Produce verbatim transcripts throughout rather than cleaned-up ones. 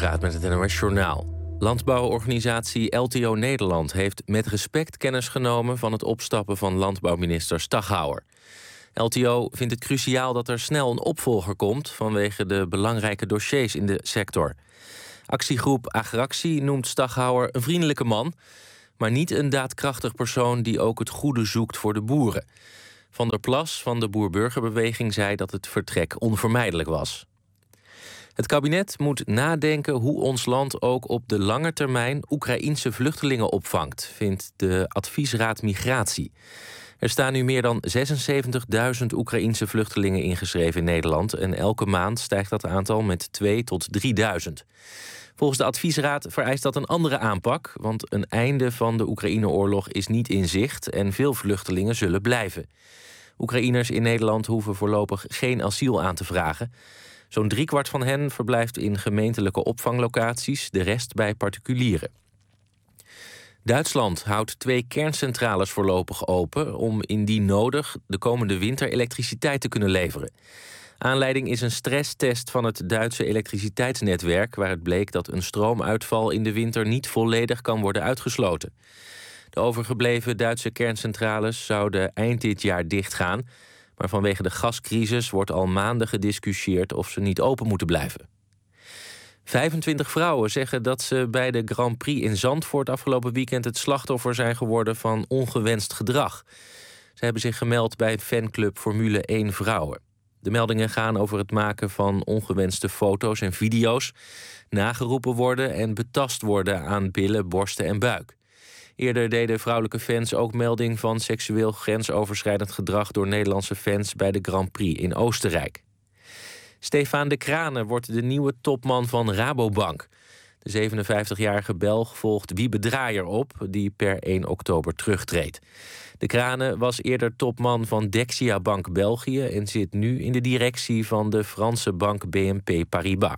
Dijkgraad met het N O S-journaal. Landbouworganisatie L T O Nederland heeft met respect kennis genomen van het opstappen van landbouwminister Staghouwer. L T O vindt het cruciaal dat er snel een opvolger komt vanwege de belangrijke dossiers in de sector. Actiegroep Agractie noemt Staghouwer een vriendelijke man, maar niet een daadkrachtig persoon die ook het goede zoekt voor de boeren. Van der Plas van de Boer-Burgerbeweging zei dat het vertrek onvermijdelijk was. Het kabinet moet nadenken hoe ons land ook op de lange termijn Oekraïense vluchtelingen opvangt, vindt de Adviesraad Migratie. Er staan nu meer dan zesenzeventigduizend Oekraïense vluchtelingen ingeschreven in Nederland en elke maand stijgt dat aantal met tweeduizend tot drieduizend. Volgens de adviesraad vereist dat een andere aanpak, want een einde van de Oekraïne-oorlog is niet in zicht en veel vluchtelingen zullen blijven. Oekraïners in Nederland hoeven voorlopig geen asiel aan te vragen. Zo'n driekwart van hen verblijft in gemeentelijke opvanglocaties, de rest bij particulieren. Duitsland houdt twee kerncentrales voorlopig open om indien nodig de komende winter elektriciteit te kunnen leveren. Aanleiding is een stresstest van het Duitse elektriciteitsnetwerk, waar het bleek dat een stroomuitval in de winter niet volledig kan worden uitgesloten. De overgebleven Duitse kerncentrales zouden eind dit jaar dichtgaan, maar vanwege de gascrisis wordt al maanden gediscussieerd of ze niet open moeten blijven. vijfentwintig vrouwen zeggen dat ze bij de Grand Prix in Zandvoort afgelopen weekend het slachtoffer zijn geworden van ongewenst gedrag. Ze hebben zich gemeld bij fanclub Formule één Vrouwen. De meldingen gaan over het maken van ongewenste foto's en video's, nageroepen worden en betast worden aan billen, borsten en buik. Eerder deden vrouwelijke fans ook melding van seksueel grensoverschrijdend gedrag door Nederlandse fans bij de Grand Prix in Oostenrijk. Stefaan de Crane wordt de nieuwe topman van Rabobank. De zevenenvijftigjarige Belg volgt Wiebe Draaier op, die per één oktober terugtreedt. De Crane was eerder topman van Dexia Bank België en zit nu in de directie van de Franse bank B N P Paribas.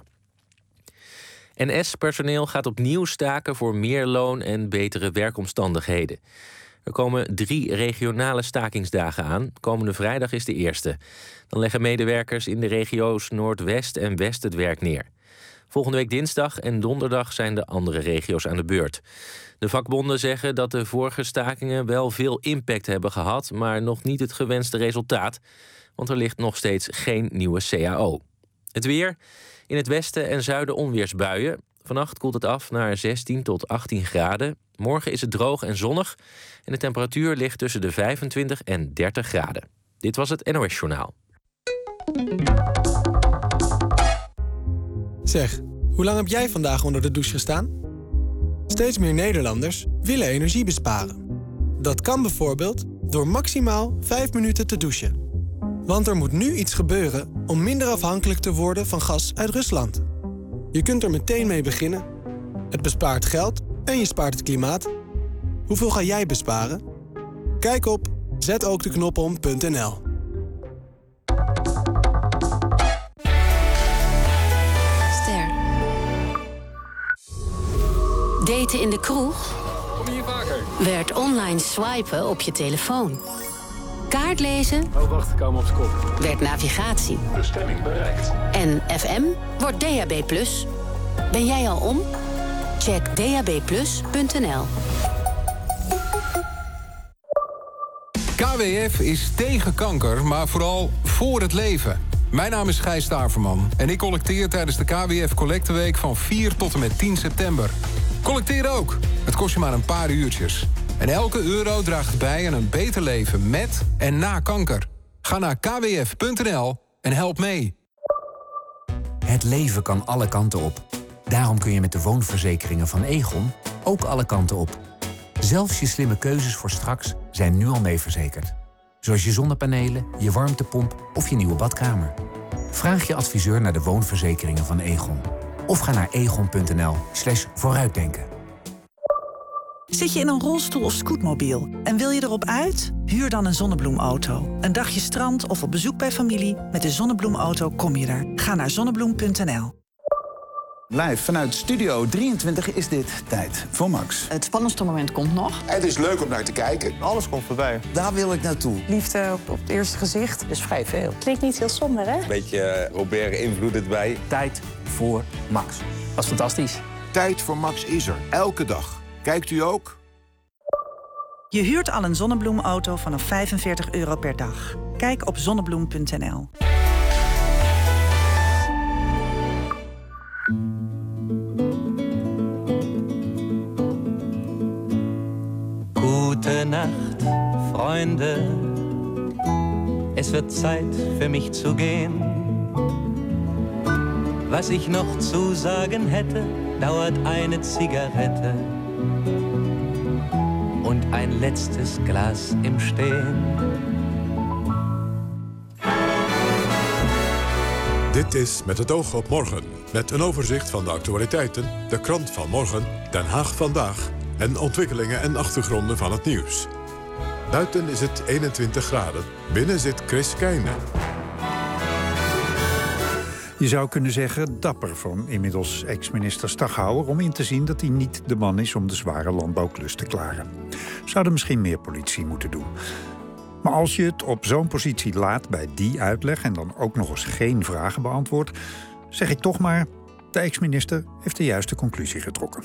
N S-personeel gaat opnieuw staken voor meer loon en betere werkomstandigheden. Er komen drie regionale stakingsdagen aan. Komende vrijdag is de eerste. Dan leggen medewerkers in de regio's Noordwest en West het werk neer. Volgende week dinsdag en donderdag zijn de andere regio's aan de beurt. De vakbonden zeggen dat de vorige stakingen wel veel impact hebben gehad, maar nog niet het gewenste resultaat, want er ligt nog steeds geen nieuwe C A O. Het weer. In het westen en zuiden onweersbuien. Vannacht koelt het af naar zestien tot achttien graden. Morgen is het droog en zonnig en de temperatuur ligt tussen de vijfentwintig en dertig graden. Dit was het N O S-journaal. Zeg, hoe lang heb jij vandaag onder de douche gestaan? Steeds meer Nederlanders willen energie besparen. Dat kan bijvoorbeeld door maximaal vijf minuten te douchen. Want er moet nu iets gebeuren om minder afhankelijk te worden van gas uit Rusland. Je kunt er meteen mee beginnen. Het bespaart geld en je spaart het klimaat. Hoeveel ga jij besparen? Kijk op zet ook de knop om punt n l. Ster. Daten in de kroeg? Kom hier vaker. Werd online swipen op je telefoon. Kaartlezen? Oh, wacht, ik hou hem op zijn kop. Werd navigatie. Bestemming bereikt. En F M wordt D A B plus. Ben jij al om? Check d a b plus punt n l. K W F is tegen kanker, maar vooral voor het leven. Mijn naam is Gijs Staverman en ik collecteer tijdens de K W F Collecteweek van vier tot en met tien september. Collecteer ook. Het kost je maar een paar uurtjes. En elke euro draagt bij aan een beter leven met en na kanker. Ga naar k w f punt n l en help mee. Het leven kan alle kanten op. Daarom kun je met de woonverzekeringen van Egon ook alle kanten op. Zelfs je slimme keuzes voor straks zijn nu al mee verzekerd. Zoals je zonnepanelen, je warmtepomp of je nieuwe badkamer. Vraag je adviseur naar de woonverzekeringen van Egon. Of ga naar egon punt n l slash vooruitdenken. Zit je in een rolstoel of scootmobiel en wil je erop uit? Huur dan een zonnebloemauto. Een dagje strand of op bezoek bij familie. Met de zonnebloemauto kom je er. Ga naar zonnebloem punt n l. Live vanuit Studio drieëntwintig is dit Tijd voor Max. Het spannendste moment komt nog. Het is leuk om naar te kijken. Alles komt voorbij. Daar wil ik naartoe. Liefde op, op het eerste gezicht. Dat is vrij veel. Klinkt niet heel somber, hè? Een beetje Robert invloed het bij. Tijd voor Max. was fantastisch. Tijd voor Max is er, elke dag. Kijkt u ook? Je huurt al een zonnebloemauto vanaf vijfenveertig euro per dag. Kijk op zonnebloem punt n l. Gute Nacht, Freunde. Es wird Zeit für mich zu gehen. Was ich noch zu sagen hätte, dauert eine Zigarette und ein letztes Glas im Stehen. Dit is Met het oog op morgen. Met een overzicht van de actualiteiten, de krant van morgen, Den Haag vandaag en ontwikkelingen en achtergronden van het nieuws. Buiten is het eenentwintig graden. Binnen zit Chris Keijne. Je zou kunnen zeggen dapper van inmiddels ex-minister Staghouwer om in te zien dat hij niet de man is om de zware landbouwklus te klaren. Zouden misschien meer politie moeten doen. Maar als je het op zo'n positie laat bij die uitleg en dan ook nog eens geen vragen beantwoordt, zeg ik toch maar, de ex-minister heeft de juiste conclusie getrokken.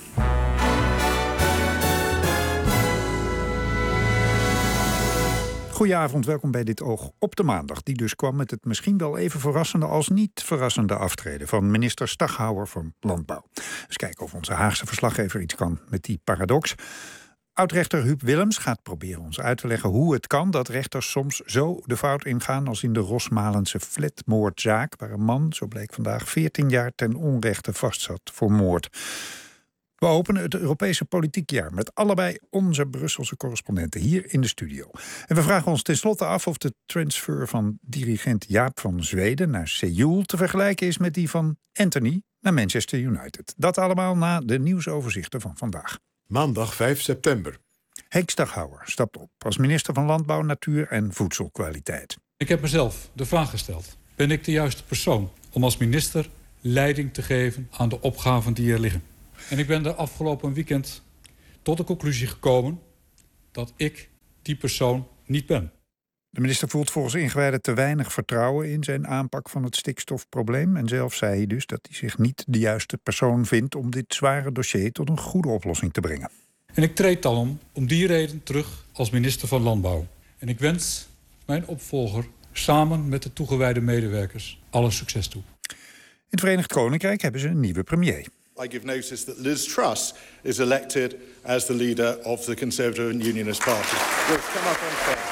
Goedenavond, welkom bij Dit Oog op de maandag. Die dus kwam met het misschien wel even verrassende als niet verrassende aftreden van minister Staghouwer van Landbouw. Dus kijken of onze Haagse verslaggever iets kan met die paradox. Oud-rechter Huub Willems gaat proberen ons uit te leggen hoe het kan dat rechters soms zo de fout ingaan als in de Rosmalense flatmoordzaak, waar een man, zo bleek vandaag, veertien jaar ten onrechte vastzat voor moord. We openen het Europese politiek jaar met allebei onze Brusselse correspondenten hier in de studio. En we vragen ons tenslotte af of de transfer van dirigent Jaap van Zweden naar Seoul te vergelijken is met die van Anthony naar Manchester United. Dat allemaal na de nieuwsoverzichten van vandaag. Maandag vijf september. Henk Staghouwer stapt op als minister van Landbouw, Natuur en Voedselkwaliteit. Ik heb mezelf de vraag gesteld: ben ik de juiste persoon om als minister leiding te geven aan de opgaven die er liggen? En ik ben de afgelopen weekend tot de conclusie gekomen dat ik die persoon niet ben. De minister voelt volgens ingewijden te weinig vertrouwen in zijn aanpak van het stikstofprobleem. En zelf zei hij dus dat hij zich niet de juiste persoon vindt om dit zware dossier tot een goede oplossing te brengen. En ik treed dan om, om die reden terug als minister van Landbouw. En ik wens mijn opvolger samen met de toegewijde medewerkers alle succes toe. In het Verenigd Koninkrijk hebben ze een nieuwe premier. I give notice that Liz Truss is elected as the leader of the Conservative and Unionist Party. We'll come up on stage.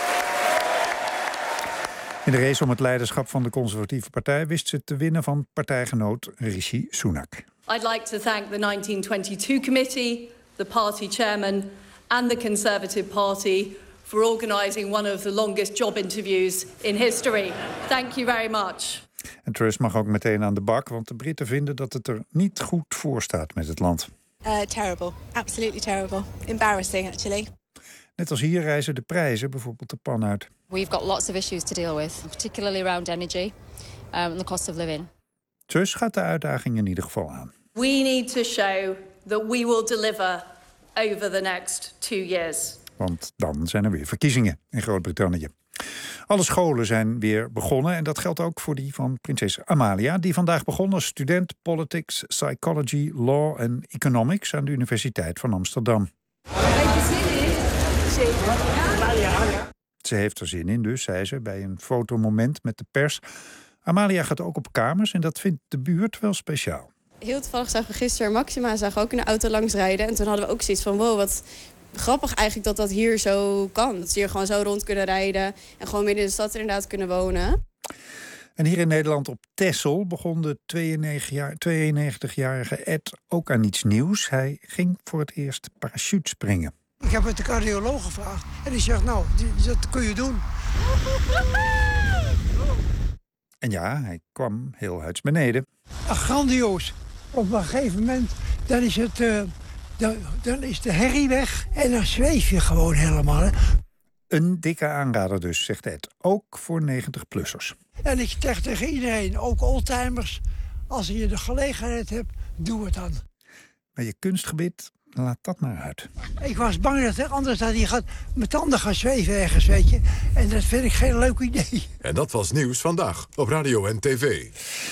In de race om het leiderschap van de conservatieve partij wist ze te winnen van partijgenoot Rishi Sunak. I'd like to thank the nineteen twenty-two committee, the party chairman and the Conservative Party for organising one of the longest job interviews in history. Thank you very much. En Truss mag ook meteen aan de bak, want de Britten vinden dat het er niet goed voor staat met het land. Uh, terrible. Absolutely terrible. Embarrassing, actually. Net als hier reizen de prijzen bijvoorbeeld de pan uit. We've got lots of issues to deal with, particularly around energy um, and the cost of living. Truss gaat de uitdaging in ieder geval aan. We need to show that we will deliver over the next two years. Want dan zijn er weer verkiezingen in Groot-Brittannië. Alle scholen zijn weer begonnen en dat geldt ook voor die van prinses Amalia, die vandaag begon als student Politics, Psychology, Law en Economics aan de Universiteit van Amsterdam. Ze heeft er zin in dus, zei ze bij een fotomoment met de pers. Amalia gaat ook op kamers en dat vindt de buurt wel speciaal. Heel toevallig zagen we gisteren Maxima zagen ook in de auto langs rijden. En toen hadden we ook zoiets van, wow, wat grappig eigenlijk dat dat hier zo kan. Dat ze hier gewoon zo rond kunnen rijden en gewoon midden in de stad inderdaad kunnen wonen. En hier in Nederland op Texel begon de tweeënnegentigjarige Ed ook aan iets nieuws. Hij ging voor het eerst parachutespringen. Ik heb het de cardioloog gevraagd en die zegt, nou, dat kun je doen. En ja, hij kwam heel huids beneden. Ach, grandioos. Op een gegeven moment, dan is, het, uh, dan, dan is de herrie weg en dan zweef je gewoon helemaal. Hè. Een dikke aanrader dus, zegt Ed. Ook voor negentig-plussers. En ik zeg tegen iedereen, ook oldtimers, als je de gelegenheid hebt, doe het dan. Maar je kunstgebied, laat dat maar uit. Ik was bang dat anders dat hij gaat met tanden gaan zweven ergens, weet je. En dat vind ik geen leuk idee. En dat was Nieuws Vandaag op radio en tv.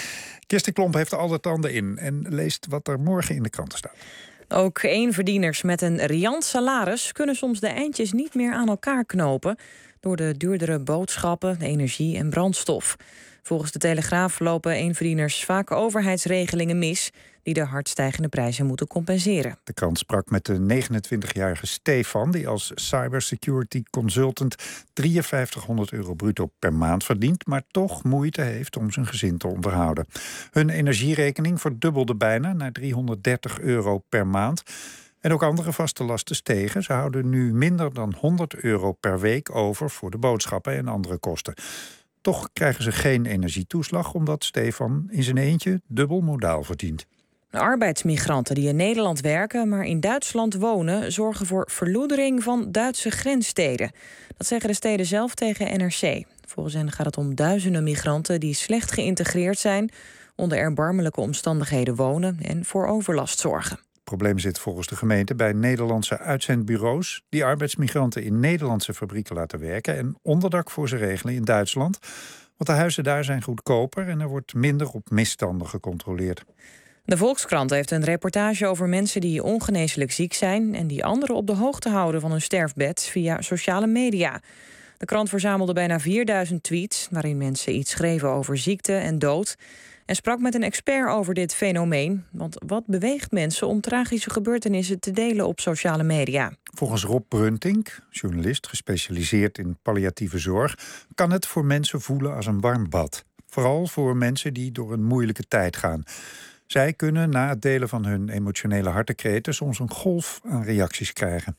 Kirsten Klomp heeft er al de tanden in en leest wat er morgen in de kranten staat. Ook eenverdieners met een riant salaris kunnen soms de eindjes niet meer aan elkaar knopen door de duurdere boodschappen, energie en brandstof. Volgens de Telegraaf lopen eenverdieners vaak overheidsregelingen mis die de hard stijgende prijzen moeten compenseren. De krant sprak met de negenentwintigjarige Stefan, die als cybersecurity consultant vijftienhonderd euro bruto per maand verdient, maar toch moeite heeft om zijn gezin te onderhouden. Hun energierekening verdubbelde bijna naar driehonderddertig euro per maand. En ook andere vaste lasten stegen. Ze houden nu minder dan honderd euro per week over voor de boodschappen en andere kosten. Toch krijgen ze geen energietoeslag, omdat Stefan in zijn eentje dubbel modaal verdient. De arbeidsmigranten die in Nederland werken, maar in Duitsland wonen, zorgen voor verloedering van Duitse grenssteden. Dat zeggen de steden zelf tegen N R C. Volgens hen gaat het om duizenden migranten die slecht geïntegreerd zijn, onder erbarmelijke omstandigheden wonen en voor overlast zorgen. Het probleem zit volgens de gemeente bij Nederlandse uitzendbureaus die arbeidsmigranten in Nederlandse fabrieken laten werken en onderdak voor ze regelen in Duitsland. Want de huizen daar zijn goedkoper en er wordt minder op misstanden gecontroleerd. De Volkskrant heeft een reportage over mensen die ongeneeslijk ziek zijn en die anderen op de hoogte houden van hun sterfbed via sociale media. De krant verzamelde bijna vierduizend tweets waarin mensen iets schreven over ziekte en dood en sprak met een expert over dit fenomeen. Want wat beweegt mensen om tragische gebeurtenissen te delen op sociale media? Volgens Rob Bruntink, journalist gespecialiseerd in palliatieve zorg, kan het voor mensen voelen als een warm bad. Vooral voor mensen die door een moeilijke tijd gaan. Zij kunnen na het delen van hun emotionele hartekreten soms een golf aan reacties krijgen.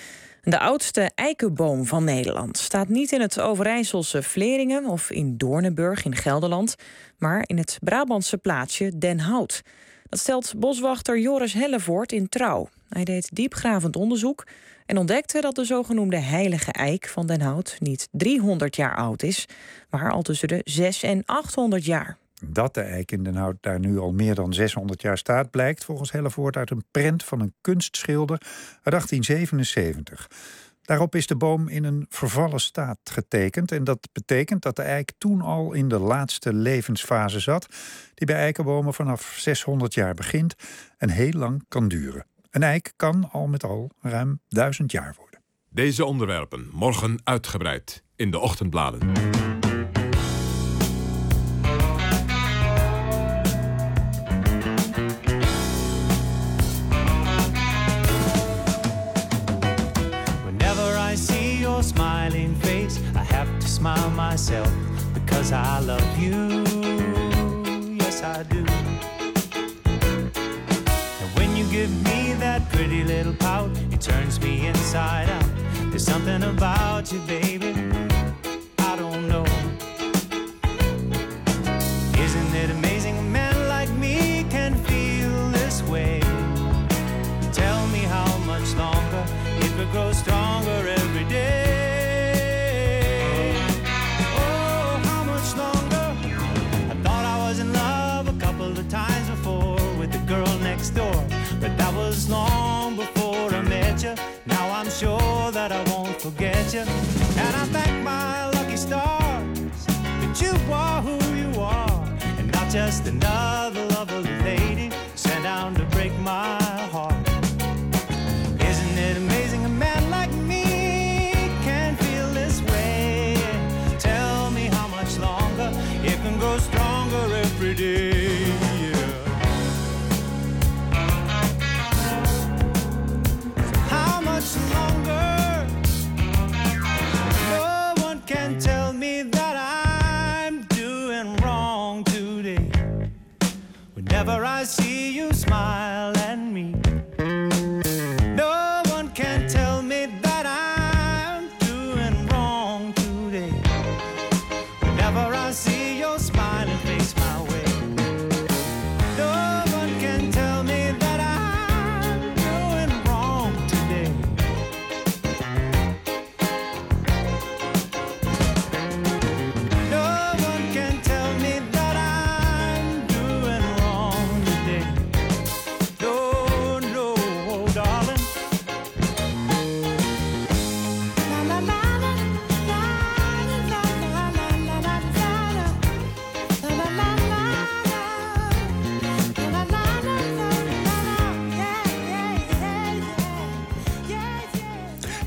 De oudste eikenboom van Nederland staat niet in het Overijsselse Vleringen of in Doornenburg in Gelderland, maar in het Brabantse plaatsje Den Hout. Dat stelt boswachter Joris Hellevoort in Trouw. Hij deed diepgravend onderzoek en ontdekte dat de zogenoemde heilige eik van Den Hout niet driehonderd jaar oud is, maar al tussen de zeshonderd en achthonderd jaar. Dat de eik in Den Hout daar nu al meer dan zeshonderd jaar staat, blijkt volgens Hellevoort uit een prent van een kunstschilder uit achttien zevenenzeventig. Daarop is de boom in een vervallen staat getekend en dat betekent dat de eik toen al in de laatste levensfase zat, die bij eikenbomen vanaf zeshonderd jaar begint en heel lang kan duren. Een eik kan al met al ruim duizend jaar worden. Deze onderwerpen morgen uitgebreid in de ochtendbladen. Smiling face, I have to smile myself because I love you, yes I do. And when you give me that pretty little pout, it turns me inside out. There's something about you, baby, I don't know. Isn't it amazing a man like me can feel this way? Tell me how much longer it will grow stronger every day. Times before with the girl next door, but that was long before I met you. Now I'm sure that I won't forget you, and I thank my lucky stars that you are who you are, and not just another lovely lady sent down to break my heart. Isn't it amazing a man like me can feel this way? Tell me how much longer it can grow stronger every day. Longer. No one can tell me that I'm doing wrong today.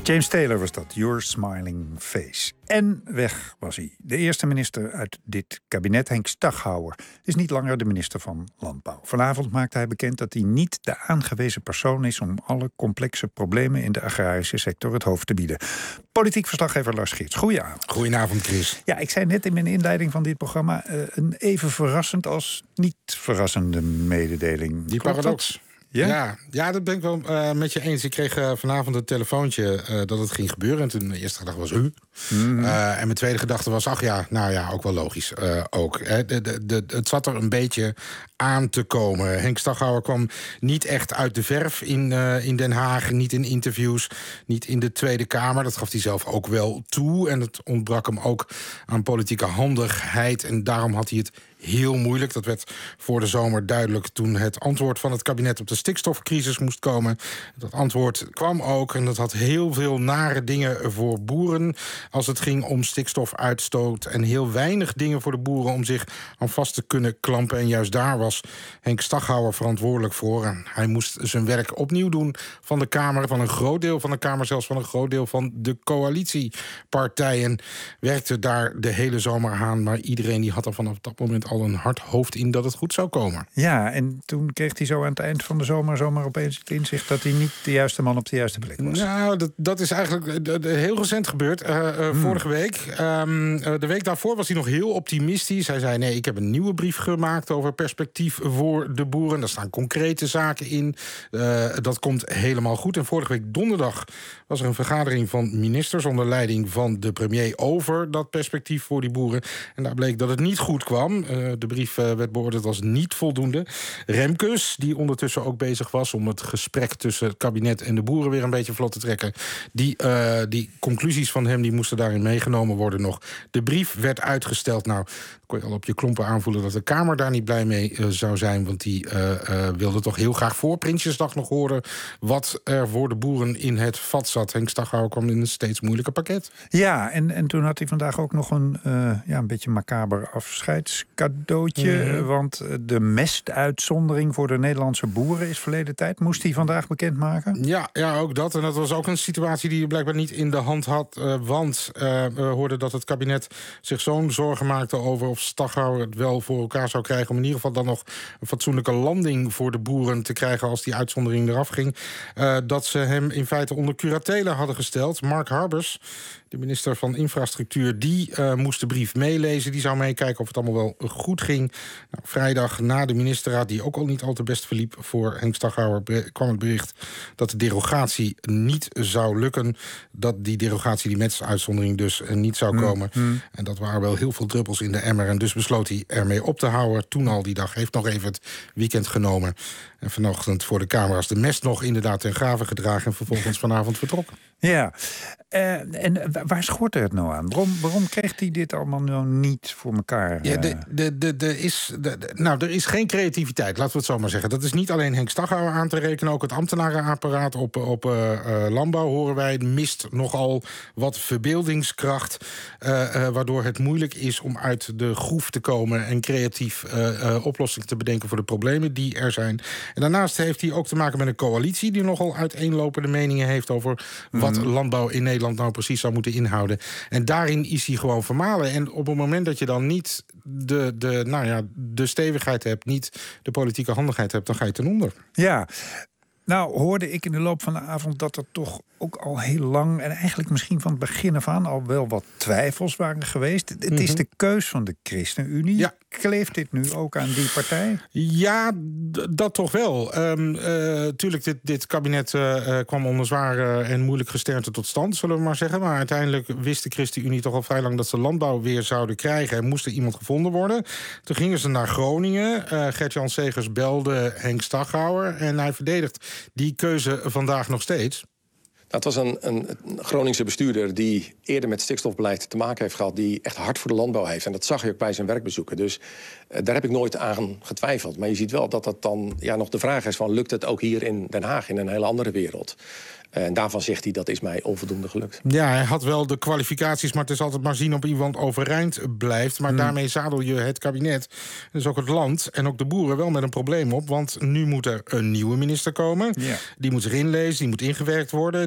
James Taylor was dat, Your Smiling Face. En weg was hij. De eerste minister uit dit kabinet, Henk Staghouwer, is niet langer de minister van Landbouw. Vanavond maakte hij bekend dat hij niet de aangewezen persoon is om alle complexe problemen in de agrarische sector het hoofd te bieden. Politiek verslaggever Lars Geerts, goedenavond. Goedenavond, Chris. Ja, ik zei net in mijn inleiding van dit programma uh, een even verrassend als niet verrassende mededeling. Die Klopt paradox. dat? Ja? Ja? Ja, dat ben ik wel uh, met je eens. Ik kreeg uh, vanavond een telefoontje uh, dat het ging gebeuren. En toen de eerste gedachte was u. Mm-hmm. Uh, en mijn tweede gedachte was, ach ja, nou ja, ook wel logisch. Uh, ook. Hè. De, de, de, het zat er een beetje aan te komen. Henk Staghouwer kwam niet echt uit de verf in, uh, in Den Haag. Niet in interviews, niet in de Tweede Kamer. Dat gaf hij zelf ook wel toe. En het ontbrak hem ook aan politieke handigheid. En daarom had hij het heel moeilijk. Dat werd voor de zomer duidelijk toen het antwoord van het kabinet op de stikstofcrisis moest komen. Dat antwoord kwam ook en dat had heel veel nare dingen voor boeren als het ging om stikstofuitstoot en heel weinig dingen voor de boeren om zich aan vast te kunnen klampen. En juist daar was Henk Staghouwer verantwoordelijk voor. En hij moest zijn werk opnieuw doen van de Kamer, van een groot deel van de Kamer, zelfs van een groot deel van de coalitiepartijen. Werkte daar de hele zomer aan, maar iedereen die had er vanaf dat moment al een hard hoofd in dat het goed zou komen. Ja, en toen kreeg hij zo aan het eind van de zomer zomaar opeens het inzicht dat hij niet de juiste man op de juiste plek was. Nou, dat, dat is eigenlijk de, de, heel recent gebeurd. Uh, uh, hmm. Vorige week. Um, uh, de week daarvoor was hij nog heel optimistisch. Hij zei, nee, ik heb een nieuwe brief gemaakt over perspectief voor de boeren. Daar staan concrete zaken in. Uh, dat komt helemaal goed. En vorige week donderdag was er een vergadering van ministers onder leiding van de premier over dat perspectief voor die boeren. En daar bleek dat het niet goed kwam. Uh, de brief uh, werd beoordeeld als niet voldoende. Remkes, die ondertussen ook bezig was om het gesprek tussen het kabinet en de boeren weer een beetje vlot te trekken. Die, uh, die conclusies van hem die moesten daarin meegenomen worden nog. De brief werd uitgesteld. Nou, kon je al op je klompen aanvoelen dat de Kamer daar niet blij mee uh, zou zijn. Want die uh, uh, wilde toch heel graag voor Prinsjesdag nog horen wat er voor de boeren in het vat zat. Henk Staghouwer kwam in een steeds moeilijker pakket. Ja, en, en toen had hij vandaag ook nog een, uh, ja, een beetje macaber afscheidscadeautje. Mm-hmm. Want de mestuitzondering voor de Nederlandse boeren is verleden tijd. Moest hij vandaag bekendmaken? Ja, ja, ook dat. En dat was ook een situatie die je blijkbaar niet in de hand had. Uh, want uh, we hoorden dat het kabinet zich zo'n zorgen maakte over of Staghouwer het wel voor elkaar zou krijgen om in ieder geval dan nog een fatsoenlijke landing voor de boeren te krijgen als die uitzondering eraf ging. Uh, dat ze hem in feite onder curatele hadden gesteld. Mark Harbers, de minister van Infrastructuur, die uh, moest de brief meelezen. Die zou meekijken of het allemaal wel goed ging. Nou, vrijdag na de ministerraad, die ook al niet al te best verliep voor Henk Staghouwer, kwam het bericht dat de derogatie niet zou lukken. Dat die derogatie, die metsuitzondering dus uh, niet zou komen. Mm-hmm. En dat waren wel heel veel druppels in de emmer. En dus besloot hij ermee op te houden. Toen al die dag, heeft nog even het weekend genomen. En vanochtend voor de Kamer als de mest nog inderdaad ten grave gedragen. En vervolgens vanavond vertrokken. Ja, uh, en waar schort het nou aan? Waarom, waarom kreeg hij dit allemaal nou niet voor elkaar? Ja, de, de, de, de is, de, de, nou, er is geen creativiteit, laten we het zo maar zeggen. Dat is niet alleen Henk Staghouwer aan te rekenen. Ook het ambtenarenapparaat op, op uh, uh, landbouw, horen wij, mist nogal wat verbeeldingskracht. Uh, uh, waardoor het moeilijk is om uit de groef te komen en creatief uh, uh, oplossingen te bedenken voor de problemen die er zijn. En daarnaast heeft hij ook te maken met een coalitie die nogal uiteenlopende meningen heeft over wat wat landbouw in Nederland nou precies zou moeten inhouden. En daarin is hij gewoon vermalen. En op het moment dat je dan niet de, de, nou ja, de stevigheid hebt, niet de politieke handigheid hebt, dan ga je ten onder. Ja. Nou, hoorde ik in de loop van de avond dat er toch ook al heel lang, en eigenlijk misschien van het begin af aan, al wel wat twijfels waren geweest. Het mm-hmm. is de keus van de ChristenUnie. Ja. Kleeft dit nu ook aan die partij? Ja, d- dat toch wel. Um, uh, tuurlijk, dit, dit kabinet uh, kwam onder zware en moeilijk gesternte tot stand, zullen we maar zeggen. Maar uiteindelijk wist de ChristenUnie toch al vrij lang dat ze landbouw weer zouden krijgen. En moest er iemand gevonden worden. Toen gingen ze naar Groningen. Uh, Gert-Jan Segers belde Henk Staghouwer. En hij verdedigt die keuze vandaag nog steeds. Dat was een, een, een Groningse bestuurder die eerder met stikstofbeleid te maken heeft gehad, die echt hard voor de landbouw heeft. En dat zag je ook bij zijn werkbezoeken. Dus uh, daar heb ik nooit aan getwijfeld. Maar je ziet wel dat dat dan ja, nog de vraag is van, lukt het ook hier in Den Haag, in een hele andere wereld? En daarvan zegt hij, dat is mij onvoldoende gelukt. Ja, hij had wel de kwalificaties, maar het is altijd maar zien of iemand overeind blijft. Maar hmm. daarmee zadel je het kabinet, dus ook het land en ook de boeren wel met een probleem op. Want nu moet er een nieuwe minister komen. Ja. Die moet zich inlezen, die moet ingewerkt worden. Die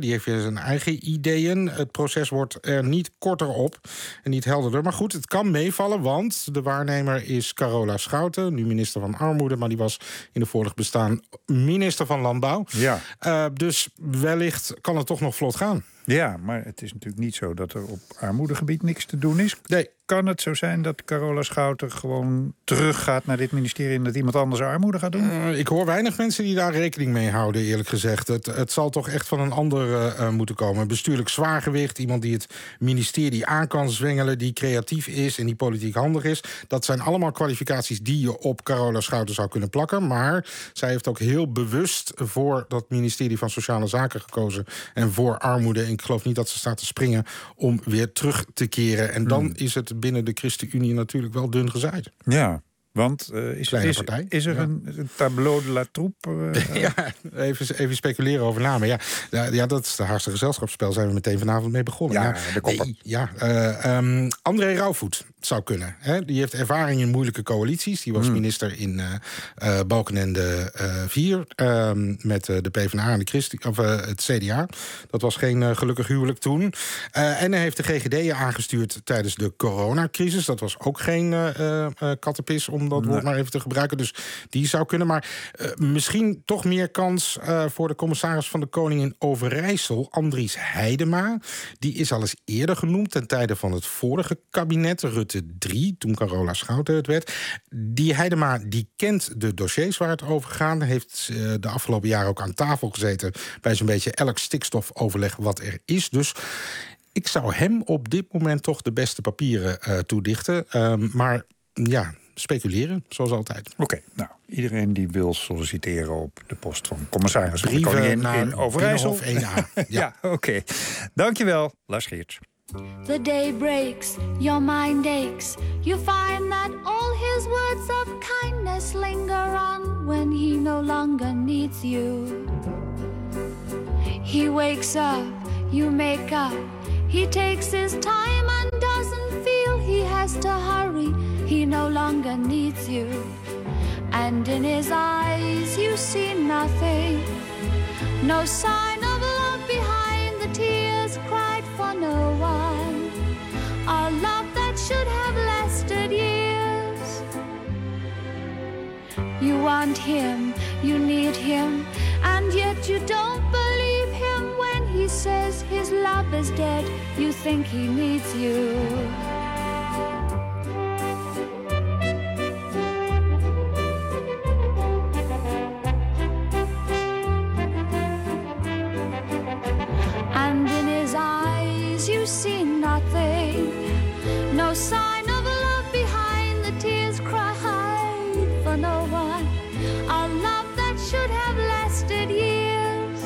die heeft weer zijn eigen ideeën. Het proces wordt er niet korter op en niet helderder. Maar goed, het kan meevallen, want de waarnemer is Carola Schouten, nu minister van Armoede, maar die was in de vorig bestaan minister van Landbouw. Ja. Uh, dus wellicht kan het toch nog vlot gaan. Ja, maar het is natuurlijk niet zo dat er op armoedegebied niks te doen is. Nee. Kan het zo zijn dat Carola Schouten gewoon teruggaat naar dit ministerie en dat iemand anders armoede gaat doen? Uh, ik hoor weinig mensen die daar rekening mee houden, eerlijk gezegd. Het, het zal toch echt van een ander uh, moeten komen. Bestuurlijk zwaargewicht, iemand die het ministerie aan kan zwengelen, die creatief is en die politiek handig is. Dat zijn allemaal kwalificaties die je op Carola Schouten zou kunnen plakken. Maar zij heeft ook heel bewust voor dat ministerie van Sociale Zaken gekozen en voor armoede. En ik geloof niet dat ze staat te springen om weer terug te keren. En dan hmm. is het binnen de ChristenUnie natuurlijk wel dun gezaaid. Ja, want uh, is, is, is er ja. een, een tableau de la troupe? Uh, ja, even, even speculeren over namen. Ja, ja, ja, dat is de Haagse gezelschapsspel. Zijn we meteen vanavond mee begonnen. Ja, ja de kopper. Nee, ja, uh, um, André Rauwvoet zou kunnen. Hè? Die heeft ervaring in moeilijke coalities. Die was hmm. minister in uh, uh, Balkenende uh, vier. Uh, met uh, de PvdA en de Christen, of, uh, het C D A. Dat was geen uh, gelukkig huwelijk toen. Uh, en hij heeft de G G D'en aangestuurd tijdens de coronacrisis. Dat was ook geen uh, uh, kattenpis, om dat woord nee. maar even te gebruiken. Dus die zou kunnen. Maar uh, misschien toch meer kans uh, voor de commissaris van de Koning in Overijssel, Andries Heidema. Die is al eens eerder genoemd ten tijde van het vorige kabinet, Rutte drie, toen Carola Schouten het werd. Die Heidema die kent de dossiers waar het over gaat. Heeft uh, de afgelopen jaren ook aan tafel gezeten bij zo'n beetje elk stikstofoverleg wat er is. Dus ik zou hem op dit moment toch de beste papieren uh, toedichten. Uh, maar ja, speculeren, zoals altijd. Oké, okay, nou, iedereen die wil solliciteren op de post van commissaris van de Brieven Koningin naar in Overijssel. Binnenhof één A. Ja, ja oké. Okay. Dankjewel, Lars Geerts. The day breaks, your mind aches. You find that all his words of kindness linger on when he no longer needs you. He wakes up, you make up. He takes his time and doesn't feel he has to hurry. He no longer needs you. And in his eyes you see nothing. No sign of love behind the tears cried for no one. A love that should have lasted years. You want him, you need him, and yet you don't believe him when he says his love is dead. You think he needs you. And in his eyes you see nothing. No sign of love behind the tears cried for no one. A love that should have lasted years.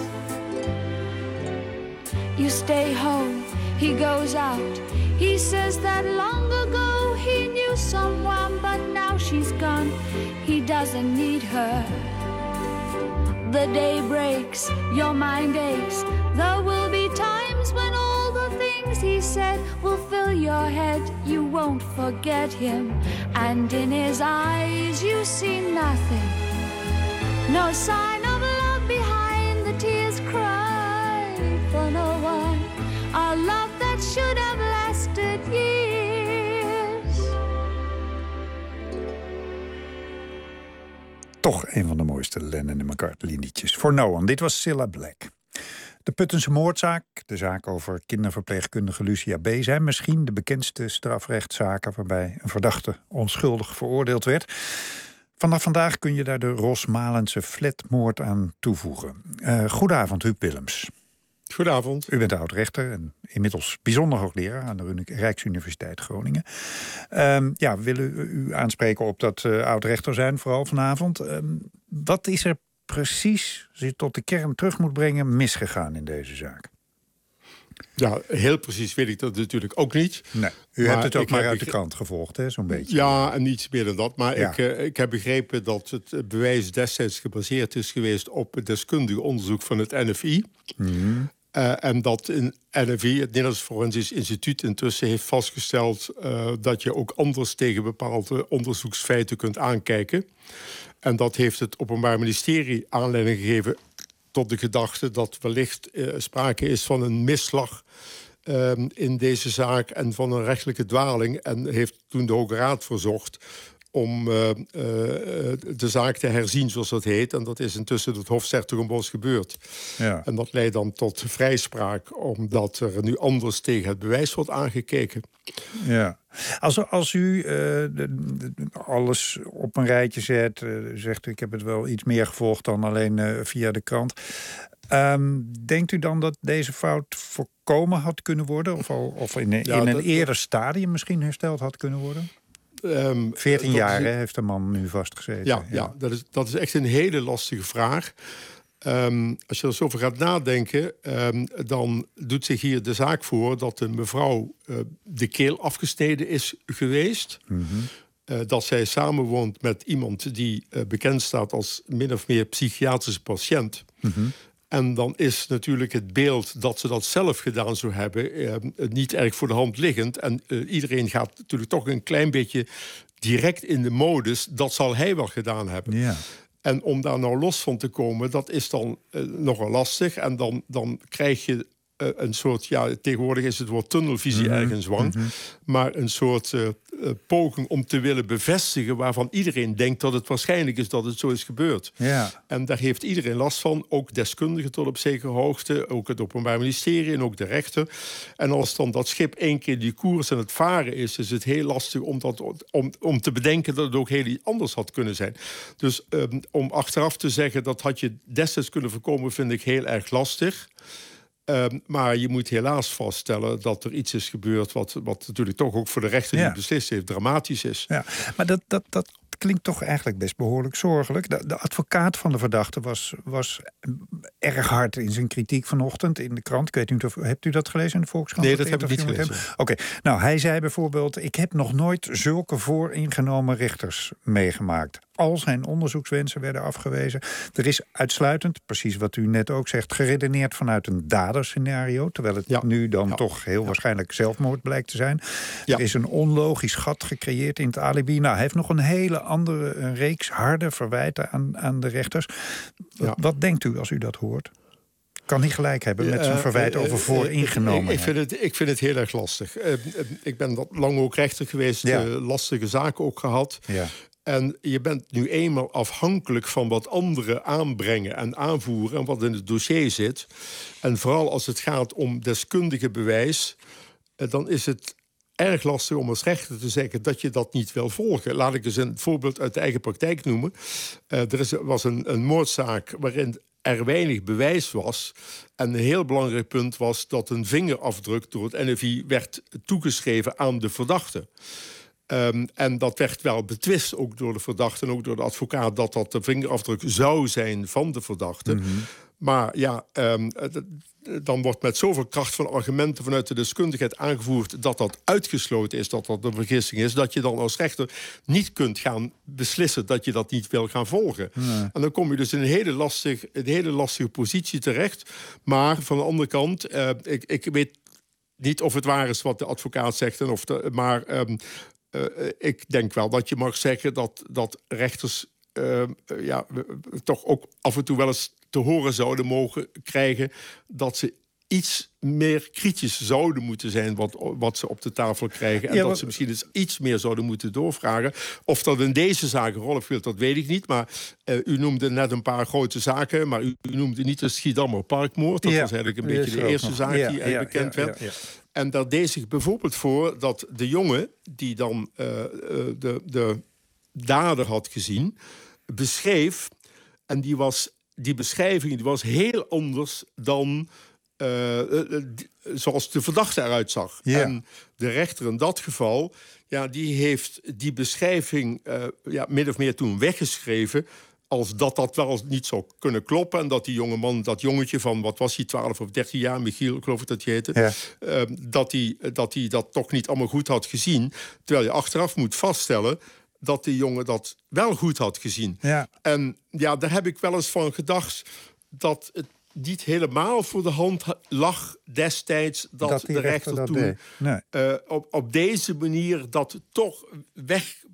You stay home, he goes out. He says that long ago he knew someone, but now she's gone. He doesn't need her. The day breaks, your mind aches. There will be times when all the things he said will fill your head. You won't forget him. And in his eyes you see nothing. No sign of love behind the tears cried for no one. A love that should have lasted years. Toch een van de mooiste Lennon en McCartney liedjes. For No One. Dit was Cilla Black. De Puttense moordzaak, de zaak over kinderverpleegkundige Lucia B. zijn misschien de bekendste strafrechtszaken waarbij een verdachte onschuldig veroordeeld werd. Vanaf vandaag kun je daar de Rosmalense flatmoord aan toevoegen. Uh, goedenavond, Huub Willems. Goedenavond. U bent oud-rechter en inmiddels bijzonder hoogleraar aan de Rijksuniversiteit Groningen. Um, ja, we willen u aanspreken op dat uh, oud-rechter zijn, vooral vanavond. Um, wat is er precies, als je tot de kern terug moet brengen, misgegaan in deze zaak? Ja, heel precies weet ik dat natuurlijk ook niet. Nee, u hebt het ook maar uit de krant gevolgd, hè, zo'n beetje. Ja, en niets meer dan dat. Maar ja. ik, uh, ik heb begrepen dat het bewijs destijds gebaseerd is geweest op het deskundig onderzoek van het N F I. Mm-hmm. Uh, en dat in N F I, het Nederlands Forensisch Instituut, intussen heeft vastgesteld uh, dat je ook anders tegen bepaalde onderzoeksfeiten kunt aankijken. En dat heeft het Openbaar Ministerie aanleiding gegeven tot de gedachte dat wellicht uh, sprake is van een misslag uh, in deze zaak en van een rechtelijke dwaling. En heeft toen de Hoge Raad verzocht om uh, uh, de zaak te herzien, zoals dat heet. En dat is intussen door het Hof 's-Hertogenbosch gebeurd. Ja. En dat leidt dan tot vrijspraak, omdat er nu anders tegen het bewijs wordt aangekeken. Ja. Als, als u uh, de, de, alles op een rijtje zet, uh, zegt u, ik heb het wel iets meer gevolgd dan alleen uh, via de krant. Um, denkt u dan dat deze fout voorkomen had kunnen worden? Of, al, of in, in ja, een dat, eerder stadium misschien hersteld had kunnen worden? Um, veertien jaar is, hè, heeft de man nu vastgezeten. Ja, ja. ja dat, is, dat is echt een hele lastige vraag. Um, als je er zo over gaat nadenken, um, dan doet zich hier de zaak voor dat de mevrouw uh, de keel afgesneden is geweest. Mm-hmm. Uh, dat zij samenwoont met iemand die uh, bekend staat als min of meer psychiatrische patiënt. Mm-hmm. En dan is natuurlijk het beeld dat ze dat zelf gedaan zou hebben uh, niet erg voor de hand liggend. En uh, iedereen gaat natuurlijk toch een klein beetje direct in de modus, dat zal hij wel gedaan hebben. Ja. En om daar nou los van te komen, dat is dan uh, nogal lastig. En dan, dan krijg je uh, een soort, ja, tegenwoordig is het woord tunnelvisie mm-hmm. ergens wang. Mm-hmm. Maar een soort uh, uh, poging om te willen bevestigen waarvan iedereen denkt dat het waarschijnlijk is dat het zo is gebeurd. Ja. En daar heeft iedereen last van, ook deskundigen tot op zekere hoogte, ook het Openbaar Ministerie en ook de rechter. En als dan dat schip één keer die koers aan het varen is, is het heel lastig om, dat, om, om te bedenken dat het ook heel iets anders had kunnen zijn. Dus um, om achteraf te zeggen dat had je destijds kunnen voorkomen, vind ik heel erg lastig. Um, maar je moet helaas vaststellen dat er iets is gebeurd wat, wat natuurlijk toch ook voor de rechter die ja. beslist heeft dramatisch is. Ja, maar dat, dat, dat klinkt toch eigenlijk best behoorlijk zorgelijk. De, de advocaat van de verdachte was, was erg hard in zijn kritiek vanochtend in de krant. Ik weet niet of, hebt u dat gelezen in de Volkskrant? Nee, dat heb ik niet gelezen. Oké, okay. Nou, hij zei bijvoorbeeld, ik heb nog nooit zulke vooringenomen rechters meegemaakt. Al zijn onderzoekswensen werden afgewezen. Er is uitsluitend, precies wat u net ook zegt, geredeneerd vanuit een daderscenario, terwijl het ja. nu dan ja. toch heel ja. waarschijnlijk zelfmoord blijkt te zijn. Ja. Er is een onlogisch gat gecreëerd in het alibi. Nou, hij heeft nog een hele andere een reeks harde verwijten aan, aan de rechters. Ja. Wat denkt u als u dat hoort? Kan hij gelijk hebben met zijn verwijt over vooringenomen? Ik vind het, ik vind het heel erg lastig. Uh, ik ben dat lang ook rechter geweest, ja. uh, lastige zaken ook gehad. Ja. En je bent nu eenmaal afhankelijk van wat anderen aanbrengen en aanvoeren en wat in het dossier zit. En vooral als het gaat om deskundige bewijs, dan is het erg lastig om als rechter te zeggen dat je dat niet wil volgen. Laat ik eens een voorbeeld uit de eigen praktijk noemen. Uh, er is, was een, een moordzaak waarin er weinig bewijs was. En een heel belangrijk punt was dat een vingerafdruk door het N F I werd toegeschreven aan de verdachte. Um, en dat werd wel betwist, ook door de verdachte en ook door de advocaat, dat dat de vingerafdruk zou zijn van de verdachte. Mm-hmm. Maar ja, um, dan wordt met zoveel kracht van argumenten vanuit de deskundigheid aangevoerd dat dat uitgesloten is, dat dat een vergissing is, dat je dan als rechter niet kunt gaan beslissen dat je dat niet wil gaan volgen. Nee. En dan kom je dus in een hele, lastig, een hele lastige positie terecht. Maar van de andere kant, uh, ik, ik weet niet of het waar is wat de advocaat zegt, en of de, maar um, uh, ik denk wel dat je mag zeggen dat, dat rechters uh, uh, ja, toch ook af en toe wel eens te horen zouden mogen krijgen dat ze iets meer kritisch zouden moeten zijn wat, wat ze op de tafel krijgen. En ja, dat wat... ze misschien eens iets meer zouden moeten doorvragen. Of dat in deze zaak een rol speelt, dat weet ik niet. Maar uh, u noemde net een paar grote zaken, maar u, u noemde niet de Schiedammer parkmoord. Dat ja. was eigenlijk een beetje de eerste nog. zaak ja, die ja, bekend ja, werd. Ja, ja. En daar deed zich bijvoorbeeld voor dat de jongen die dan uh, de, de dader had gezien, beschreef, en die was die beschrijving die was heel anders dan uh, uh, zoals de verdachte eruit zag. Ja. En de rechter in dat geval, ja, die heeft die beschrijving uh, ja, min of meer toen weggeschreven als dat dat wel niet zou kunnen kloppen. En dat die jongeman, dat jongetje van, wat was hij, twaalf of dertien jaar, Michiel, geloof ik dat hij heette, ja. uh, dat hij dat, dat toch niet allemaal goed had gezien. Terwijl je achteraf moet vaststellen dat die jongen dat wel goed had gezien. Ja. En ja, daar heb ik wel eens van gedacht dat het niet helemaal voor de hand lag destijds dat, dat de rechter, rechter dat toen nee. uh, op, op deze manier dat toch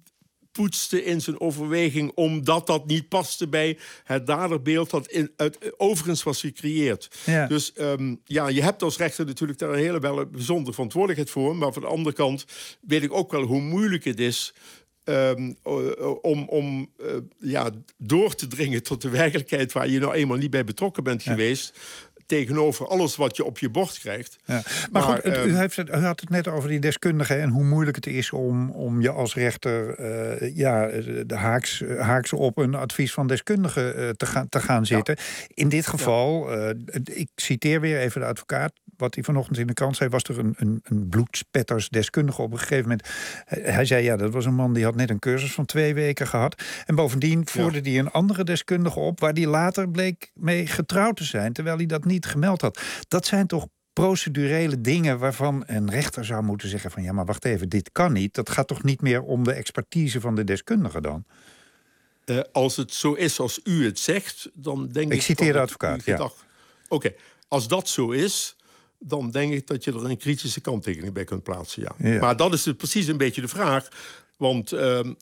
poetste in zijn overweging, omdat dat niet paste bij het daderbeeld dat in, uit, overigens was gecreëerd. Ja. Dus um, ja, je hebt als rechter natuurlijk daar een hele wel een bijzondere verantwoordelijkheid voor. Maar van de andere kant weet ik ook wel hoe moeilijk het is Um, om, om uh, ja, door te dringen tot de werkelijkheid waar je nou eenmaal niet bij betrokken bent ja. geweest. Tegenover alles wat je op je bord krijgt. Ja. Maar, maar goed, u, heeft het, u had het net over die deskundigen en hoe moeilijk het is om, om je als rechter uh, ja, de haaks, haaks op een advies van deskundigen uh, te, gaan, te gaan zitten. Ja. In dit geval, ja. uh, ik citeer weer even de advocaat. Wat hij vanochtend in de krant zei, was er een, een, een bloedspettersdeskundige op een gegeven moment. Hij zei, ja, dat was een man die had net een cursus van twee weken gehad. En bovendien voerde hij ja. een andere deskundige op, waar die later bleek mee getrouwd te zijn, terwijl hij dat niet gemeld had. Dat zijn toch procedurele dingen waarvan een rechter zou moeten zeggen van ja, maar wacht even, dit kan niet. Dat gaat toch niet meer om de expertise van de deskundige dan? Uh, als het zo is als u het zegt, dan denk ik... Ik citeer de advocaat, ja. Oké, okay. Als dat zo is, dan denk ik dat je er een kritische kanttekening bij kunt plaatsen, ja. ja. Maar dat is dus precies een beetje de vraag. Want uh, uh,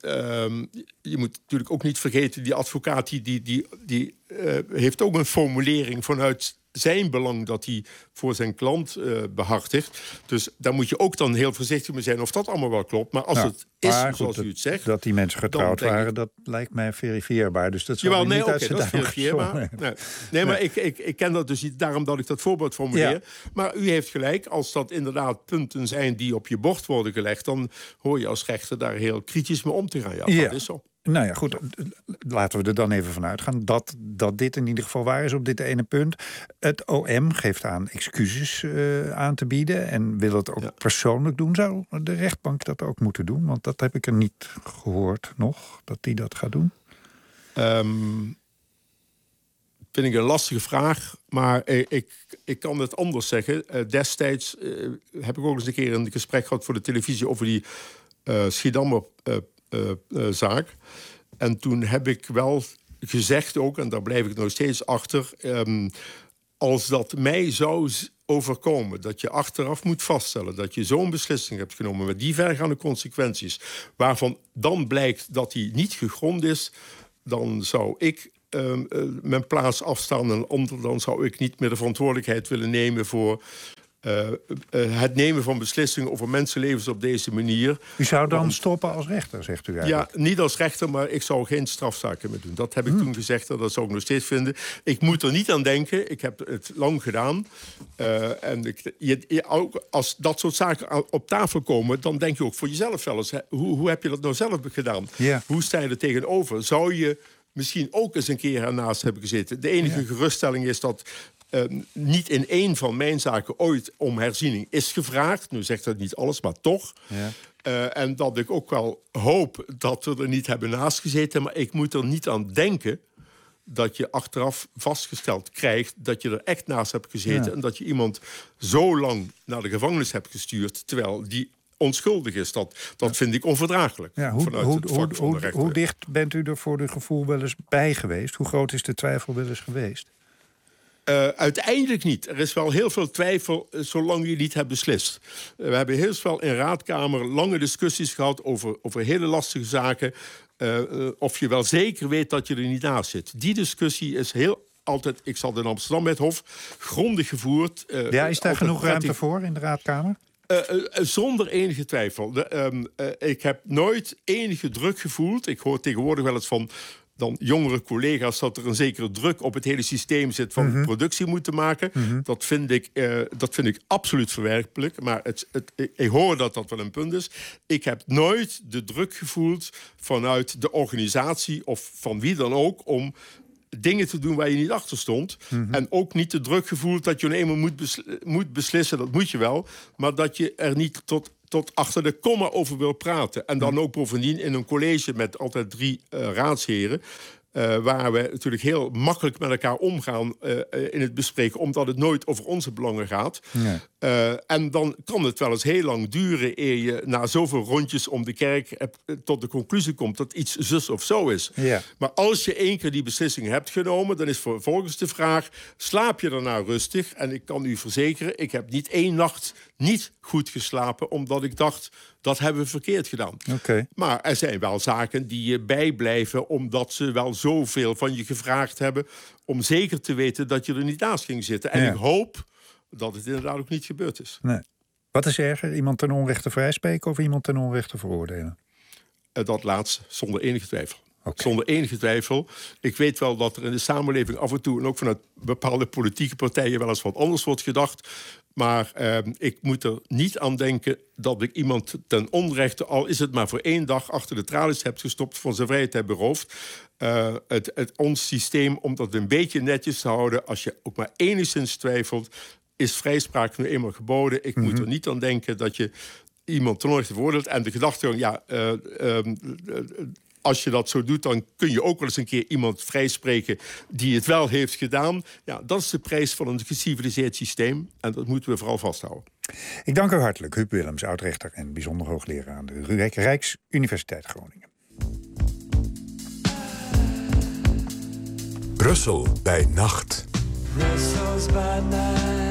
je moet natuurlijk ook niet vergeten, die advocaat die, die, die, die uh, heeft ook een formulering vanuit zijn belang dat hij voor zijn klant uh, behartigt. Dus daar moet je ook dan heel voorzichtig mee zijn of dat allemaal wel klopt. Maar als ja, het is goed, zoals u het zegt... Dat die mensen getrouwd waren, ik, dat lijkt mij verifieerbaar. Dus dat jawel, niet nee, uit okay, zijn dat is verifieerbaar. Nee, nee, nee, maar ik, ik, ik ken dat dus niet, daarom dat ik dat voorbeeld formuleer. Ja. Maar u heeft gelijk, als dat inderdaad punten zijn die op je bord worden gelegd, dan hoor je als rechter daar heel kritisch mee om te gaan. Ja, ja. Dat is zo. Nou ja, goed, laten we er dan even van uitgaan dat, dat dit in ieder geval waar is op dit ene punt. Het O M geeft aan excuses uh, aan te bieden en wil het ook ja. persoonlijk doen. Zou de rechtbank dat ook moeten doen? Want dat heb ik er niet gehoord nog, dat die dat gaat doen. Um, vind ik een lastige vraag, maar ik, ik kan het anders zeggen. Uh, destijds uh, heb ik ook eens een keer een gesprek gehad voor de televisie over die uh, Schiedammer uh, Uh, uh, zaak. En toen heb ik wel gezegd ook, en daar blijf ik nog steeds achter, um, als dat mij zou overkomen, dat je achteraf moet vaststellen dat je zo'n beslissing hebt genomen met die vergaande consequenties, waarvan dan blijkt dat die niet gegrond is, dan zou ik uh, uh, mijn plaats afstaan en ander, dan zou ik niet meer de verantwoordelijkheid willen nemen voor Uh, uh, het nemen van beslissingen over mensenlevens op deze manier. U zou dan Want, stoppen als rechter, zegt u eigenlijk? Ja, niet als rechter, maar ik zou geen strafzaken meer doen. Dat heb ik hmm. toen gezegd en dat zou ik nog steeds vinden. Ik moet er niet aan denken. Ik heb het lang gedaan. Uh, en ik, je, je, als dat soort zaken op tafel komen, dan denk je ook voor jezelf wel eens. Hè, hoe, hoe heb je dat nou zelf gedaan? Yeah. Hoe sta je er tegenover? Zou je misschien ook eens een keer ernaast hebben gezeten? De enige yeah. geruststelling is dat Uh, niet in één van mijn zaken ooit om herziening is gevraagd. Nu zegt dat niet alles, maar toch. Ja. Uh, en dat ik ook wel hoop dat we er niet hebben naast gezeten. Maar ik moet er niet aan denken dat je achteraf vastgesteld krijgt dat je er echt naast hebt gezeten. Ja. En dat je iemand zo lang naar de gevangenis hebt gestuurd, terwijl die onschuldig is. Dat, dat ja. vind ik onverdraaglijk. Ja, hoe, vanuit hoe, het vak van de rechter. Hoe dicht bent u er voor de gevoel wel eens bij geweest? Hoe groot is de twijfel wel eens geweest? Uh, uiteindelijk niet. Er is wel heel veel twijfel uh, zolang je niet hebt beslist. Uh, we hebben heel veel in raadkamer lange discussies gehad over, over hele lastige zaken. Uh, uh, of je wel zeker weet dat je er niet naast zit. Die discussie is heel altijd, ik zat in Amsterdam met Hof, grondig gevoerd. Uh, ja, is daar genoeg ruimte prettig voor in de raadkamer? Uh, uh, zonder enige twijfel. De, um, uh, ik heb nooit enige druk gevoeld. Ik hoor tegenwoordig wel eens van dan jongere collega's dat er een zekere druk op het hele systeem zit van mm-hmm. productie moeten maken. Mm-hmm. Dat, vind ik, uh, dat vind ik absoluut verwerpelijk. Maar het, het, ik hoor dat dat wel een punt is. Ik heb nooit de druk gevoeld vanuit de organisatie of van wie dan ook om dingen te doen waar je niet achter stond. Mm-hmm. En ook niet de druk gevoeld dat je eenmaal moet, besl- moet beslissen, dat moet je wel, maar dat je er niet tot tot achter de komma over wil praten. En dan ook bovendien in een college met altijd drie uh, raadsheren, Uh, waar we natuurlijk heel makkelijk met elkaar omgaan uh, in het bespreken, omdat het nooit over onze belangen gaat. Nee. Uh, en dan kan het wel eens heel lang duren eer je na zoveel rondjes om de kerk hebt, tot de conclusie komt dat iets zus of zo is. Ja. Maar als je één keer die beslissing hebt genomen, dan is vervolgens de vraag, slaap je daarna rustig? En ik kan u verzekeren, ik heb niet één nacht niet goed geslapen, omdat ik dacht, Dat hebben we verkeerd gedaan. Okay. Maar er zijn wel zaken die je bijblijven... omdat ze wel zoveel van je gevraagd hebben... om zeker te weten dat je er niet naast ging zitten. En ja. ik hoop dat het inderdaad ook niet gebeurd is. Nee. Wat is erger, iemand ten onrechte vrijspreken... of iemand ten onrechte veroordelen? Dat laatste, zonder enige twijfel. Okay. Zonder enige twijfel. Ik weet wel dat er in de samenleving af en toe... en ook vanuit bepaalde politieke partijen... wel eens wat anders wordt gedacht. Maar eh, ik moet er niet aan denken... dat ik iemand ten onrechte... al is het maar voor één dag achter de tralies heb gestopt... van zijn vrijheid heb beroofd. Uh, het, het, ons systeem, om dat een beetje netjes te houden... als je ook maar enigszins twijfelt... is vrijspraak nu eenmaal geboden. Ik mm-hmm. moet er niet aan denken dat je... iemand ten onrechte veroordeelt. En de gedachtegang, ja... Uh, uh, uh, als je dat zo doet, dan kun je ook wel eens een keer iemand vrijspreken die het wel heeft gedaan. Ja, dat is de prijs van een geciviliseerd systeem. En dat moeten we vooral vasthouden. Ik dank u hartelijk, Huub Willems, oud-rechter en bijzonder hoogleraar aan de Rijksuniversiteit Groningen. Brussel bij nacht. Brussels by night.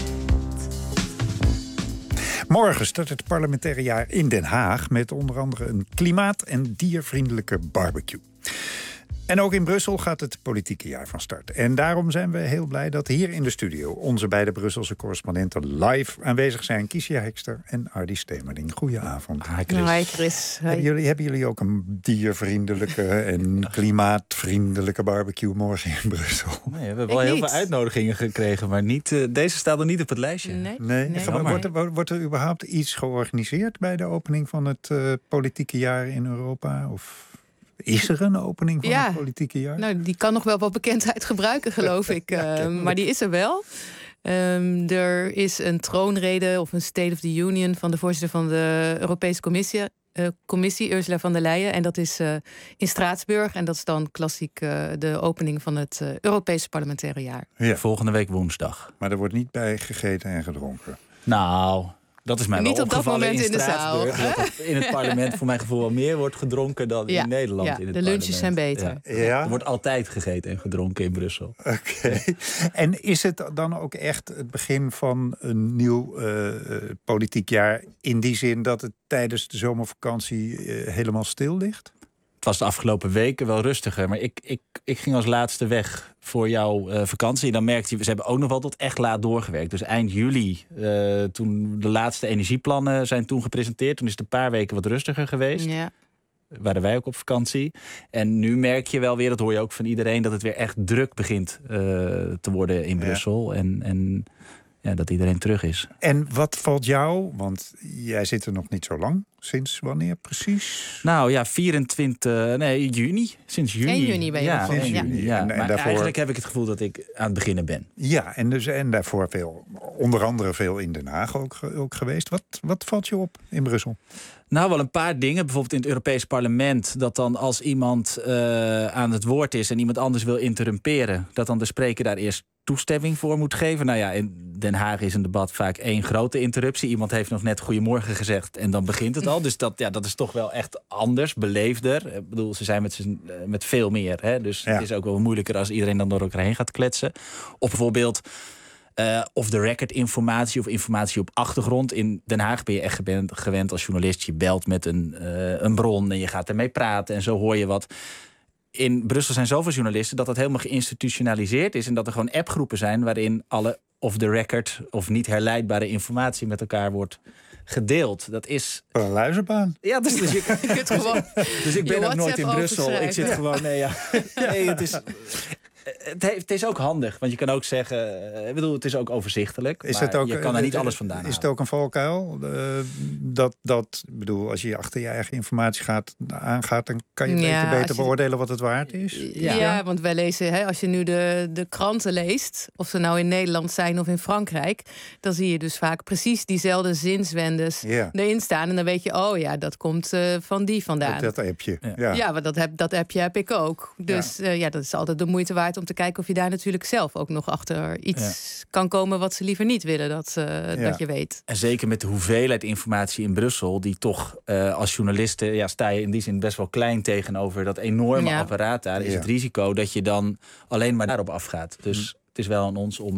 Morgen start het parlementaire jaar in Den Haag... met onder andere een klimaat- en diervriendelijke barbecue. En ook in Brussel gaat het politieke jaar van start. En daarom zijn we heel blij dat hier in de studio... onze beide Brusselse correspondenten live aanwezig zijn. Kiesja Hekster en Ardy Stemerling. Goedenavond. Hi Chris. Hi Chris. Hi. Hebben, jullie, hebben jullie ook een diervriendelijke en klimaatvriendelijke barbecue morgen in Brussel? Nee, we hebben wel heel veel uitnodigingen gekregen... maar niet, uh, deze staat er niet op het lijstje. Nee. nee. nee. Wordt, er, wordt er überhaupt iets georganiseerd... bij de opening van het uh, politieke jaar in Europa? Of... Is er een opening van ja, het politieke jaar? Nou, die kan nog wel wat bekendheid gebruiken, geloof ik. ja, uh, maar die is er wel. Um, er is een troonrede of een State of the Union... van de voorzitter van de Europese Commissie, uh, commissie Ursula von der Leyen. En dat is uh, in Straatsburg. En dat is dan klassiek uh, de opening van het uh, Europese parlementaire jaar. Ja. Volgende week woensdag. Maar er wordt niet bij gegeten en gedronken? Nou... Dat is mij niet wel op dat moment in, in de zaal. Dat in het parlement voor mijn gevoel wel meer wordt gedronken dan ja, in Nederland. Ja, in het de lunches zijn beter. Ja. Ja. Er wordt altijd gegeten en gedronken in Brussel. Oké. Okay. En is het dan ook echt het begin van een nieuw uh, politiek jaar... in die zin dat het tijdens de zomervakantie uh, helemaal stil ligt? Het was de afgelopen weken wel rustiger. Maar ik, ik, ik ging als laatste weg voor jouw uh, vakantie. En dan merkte je, ze hebben ook nog wel tot echt laat doorgewerkt. Dus eind juli, uh, toen de laatste energieplannen zijn toen gepresenteerd. Toen is het een paar weken wat rustiger geweest. Ja. Waren wij ook op vakantie. En nu merk je wel weer, dat hoor je ook van iedereen... dat het weer echt druk begint uh, te worden in Brussel. Ja. En... en Ja, dat iedereen terug is. En wat valt jou, want jij zit er nog niet zo lang. Sinds wanneer precies? Nou ja, vierentwintig, nee, juni. Sinds juni. één juni ben je ja, sinds juni. juni. Ja, en, maar en daarvoor... eigenlijk heb ik het gevoel dat ik aan het beginnen ben. Ja, en, dus, en daarvoor veel, onder andere veel in Den Haag ook, ook geweest. Wat, wat valt je op in Brussel? Nou, wel een paar dingen. Bijvoorbeeld in het Europees Parlement... dat dan als iemand uh, aan het woord is en iemand anders wil interrumperen... dat dan de spreker daar eerst toestemming voor moet geven. Nou ja, in Den Haag is een debat vaak één grote interruptie. Iemand heeft nog net goedemorgen gezegd en dan begint het al. Dus dat, ja, dat is toch wel echt anders, beleefder. Ik bedoel, ze zijn met, z'n, met veel meer. Hè? Dus ja. Het is ook wel moeilijker als iedereen dan door elkaar heen gaat kletsen. Of bijvoorbeeld... Uh, of de record informatie of informatie op achtergrond. In Den Haag ben je echt gewend, gewend als journalist. Je belt met een, uh, een bron en je gaat ermee praten en zo hoor je wat. In Brussel zijn zoveel journalisten dat dat helemaal geïnstitutionaliseerd is. En dat er gewoon appgroepen zijn waarin alle off the record of niet herleidbare informatie met elkaar wordt gedeeld. Dat is... Een luizerbaan. Ja, dus, dus, ik, het gewoon dus ik ben ook nooit in Brussel. Ik zit gewoon... Nee, ja. nee het is... Het, heeft, het is ook handig, want je kan ook zeggen... Ik bedoel, het is ook overzichtelijk, is maar het ook, je kan er niet alles vandaan halen. Is het ook een valkuil? Uh, dat, dat, ik bedoel, als je achter je eigen informatie gaat, aangaat... dan kan je beter, ja, beter je, beoordelen wat het waard is? Ja, ja want wij lezen, hè, als je nu de, de kranten leest... of ze nou in Nederland zijn of in Frankrijk... dan zie je dus vaak precies diezelfde zinswendes ja. erin staan. En dan weet je, oh ja, dat komt uh, van die vandaan. Dat, dat appje. Ja, ja. ja maar dat, heb, dat appje heb ik ook. Dus ja. Uh, ja, dat is altijd de moeite waard om te kijken of je daar natuurlijk zelf ook nog achter iets ja. kan komen wat ze liever niet willen dat, uh, ja. dat je weet. En zeker met de hoeveelheid informatie in Brussel, die toch uh, als journalisten, ja, sta je in die zin best wel klein tegenover dat enorme ja. apparaat daar, is ja. het risico dat je dan alleen maar daarop afgaat. Dus hm. het is wel aan ons om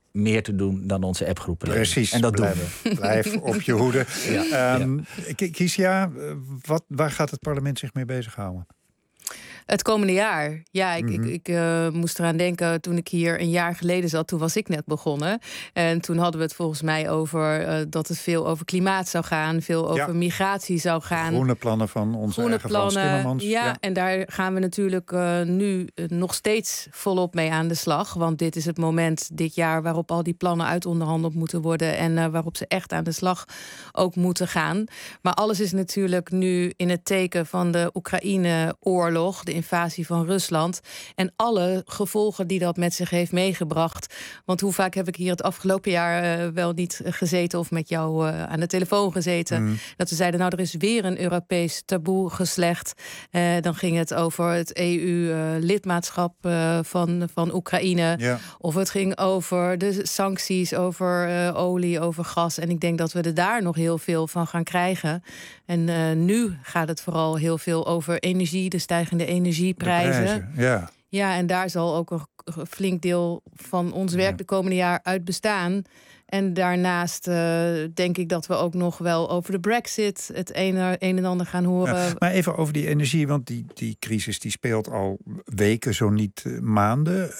meer te doen dan onze appgroepen. Precies, en dat blijf, doen we. Blijf op je hoede. Ja, um, ja. Kiesja, wat, waar gaat het parlement zich mee bezighouden? Het komende jaar. Ja, ik, Mm-hmm. ik, ik uh, moest eraan denken toen ik hier een jaar geleden zat. Toen was ik net begonnen. En toen hadden we het volgens mij over uh, dat het veel over klimaat zou gaan. Veel over ja. migratie zou gaan. Groene plannen van onze Groene eigen plannen, Frans Timmermans. Ja, ja, en daar gaan we natuurlijk uh, nu uh, nog steeds volop mee aan de slag. Want dit is het moment dit jaar waarop al die plannen uitonderhandeld moeten worden. En uh, waarop ze echt aan de slag ook moeten gaan. Maar alles is natuurlijk nu in het teken van de Oekraïne-oorlog. De invasie van Rusland en alle gevolgen die dat met zich heeft meegebracht. Want hoe vaak heb ik hier het afgelopen jaar uh, wel niet gezeten of met jou uh, aan de telefoon gezeten, mm. dat we zeiden, nou, er is weer een Europees taboe geslecht. Uh, dan ging het over het E U-lidmaatschap uh, van, van Oekraïne. Ja. Of het ging over de sancties, over uh, olie, over gas. En ik denk dat we er daar nog heel veel van gaan krijgen. En uh, nu gaat het vooral heel veel over energie, de stijgende energieprijzen. Prijzen, ja. ja, en daar zal ook een flink deel van ons werk ja. de komende jaar uit bestaan. En daarnaast uh, denk ik dat we ook nog wel over de Brexit het een, een en ander gaan horen. Ja, maar even over die energie, want die, die crisis die speelt al weken, zo niet uh, maanden. Uh,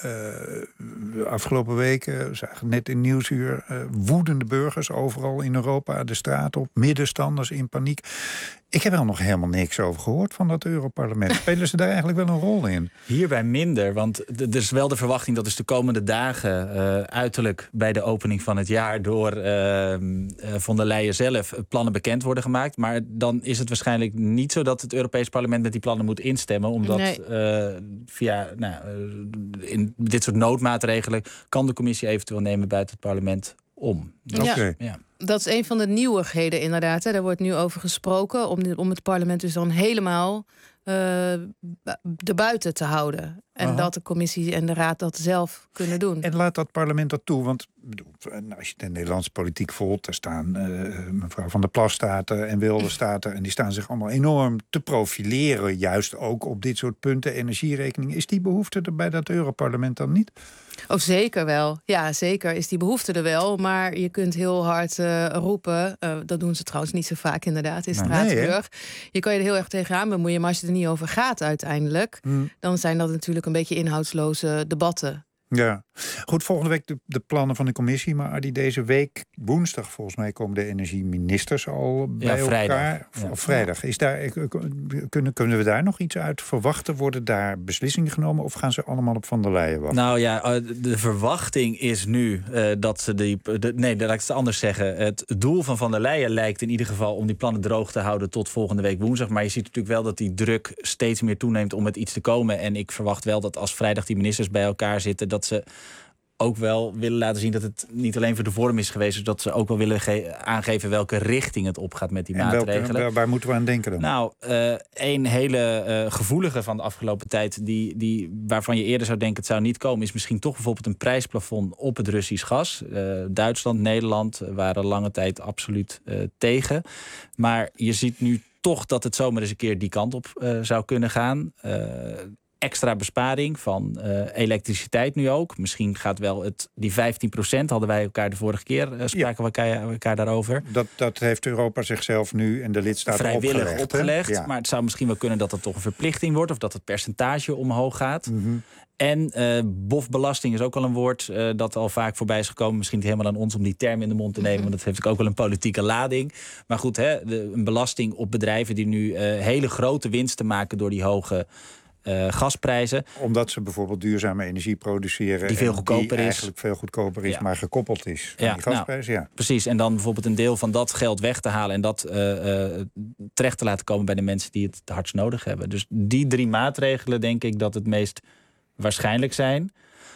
de afgelopen weken, we zagen net in Nieuwsuur, uh, woedende burgers overal in Europa de straat op, middenstanders in paniek. Ik heb er nog helemaal niks over gehoord van dat Europarlement. Spelen ze daar eigenlijk wel een rol in? Hierbij minder, want er is wel de verwachting dat dus de komende dagen, uh, uiterlijk bij de opening van het jaar, door uh, von der Leyen zelf plannen bekend worden gemaakt. Maar dan is het waarschijnlijk niet zo dat het Europees Parlement met die plannen moet instemmen. Omdat nee. uh, via nou, uh, in dit soort noodmaatregelen kan de commissie eventueel nemen buiten het parlement om. Dus, ja. Okay. ja. Dat is een van de nieuwigheden inderdaad. Hè. Daar wordt nu over gesproken om, om het parlement dus dan helemaal uh, erbuiten te houden. En Aha. dat de commissie en de raad dat zelf kunnen doen. En laat dat parlement dat toe? Want als je de Nederlandse politiek volgt, daar staan uh, mevrouw Van der Plas staat er en Wilders staat er. En die staan zich allemaal enorm te profileren. Juist ook op dit soort punten. Energierekening. Is die behoefte er bij dat Europarlement dan niet? Oh, zeker wel. Ja, zeker is die behoefte er wel. Maar je kunt heel hard uh, roepen. Uh, dat doen ze trouwens niet zo vaak inderdaad in Straatsburg. Nee, je kan je er heel erg tegenaan bemoeien. Maar als je er niet over gaat uiteindelijk, hmm. dan zijn dat natuurlijk een beetje inhoudsloze debatten. Ja, goed, volgende week de, de plannen van de commissie. Maar Adi, deze week, woensdag volgens mij, komen de energieministers al bij ja, vrijdag. elkaar. Ja. Of vrijdag. Is daar, kunnen, kunnen we daar nog iets uit verwachten? Worden daar beslissingen genomen of gaan ze allemaal op Van der Leyen wachten? Nou ja, de verwachting is nu uh, dat ze die... De, nee, laat ik het anders zeggen. Het doel van Van der Leyen lijkt in ieder geval om die plannen droog te houden tot volgende week woensdag. Maar je ziet natuurlijk wel dat die druk steeds meer toeneemt om met iets te komen. En ik verwacht wel dat als vrijdag die ministers bij elkaar zitten, dat ze ook wel willen laten zien dat het niet alleen voor de vorm is geweest, dus dat ze ook wel willen ge- aangeven welke richting het opgaat met die en maatregelen. Welke, waar moeten we aan denken dan? Nou, uh, een hele uh, gevoelige van de afgelopen tijd, die, die, waarvan je eerder zou denken het zou niet komen, is misschien toch bijvoorbeeld een prijsplafond op het Russisch gas. Uh, Duitsland, Nederland waren lange tijd absoluut uh, tegen. Maar je ziet nu toch dat het zomaar eens een keer die kant op uh, zou kunnen gaan. Uh, Extra besparing van uh, elektriciteit nu ook. Misschien gaat wel het, die vijftien procent hadden wij elkaar de vorige keer, uh, spraken ja. we elkaar, elkaar daarover. Dat, dat heeft Europa zichzelf nu en de lidstaten vrijwillig opgelegd. opgelegd ja. Maar het zou misschien wel kunnen dat het toch een verplichting wordt, of dat het percentage omhoog gaat. Mm-hmm. En uh, bofbelasting is ook al een woord uh, dat al vaak voorbij is gekomen. Misschien niet helemaal aan ons om die term in de mond te nemen, want dat heeft ook wel een politieke lading. Maar goed, hè, de, een belasting op bedrijven die nu uh, hele grote winsten maken door die hoge Uh, gasprijzen. Omdat ze bijvoorbeeld duurzame energie produceren. Die veel goedkoper die is. eigenlijk veel goedkoper is, ja. maar gekoppeld is aan ja, die gasprijs. Nou, ja. Precies. En dan bijvoorbeeld een deel van dat geld weg te halen en dat uh, uh, terecht te laten komen bij de mensen die het het hardst nodig hebben. Dus die drie maatregelen denk ik dat het meest waarschijnlijk zijn.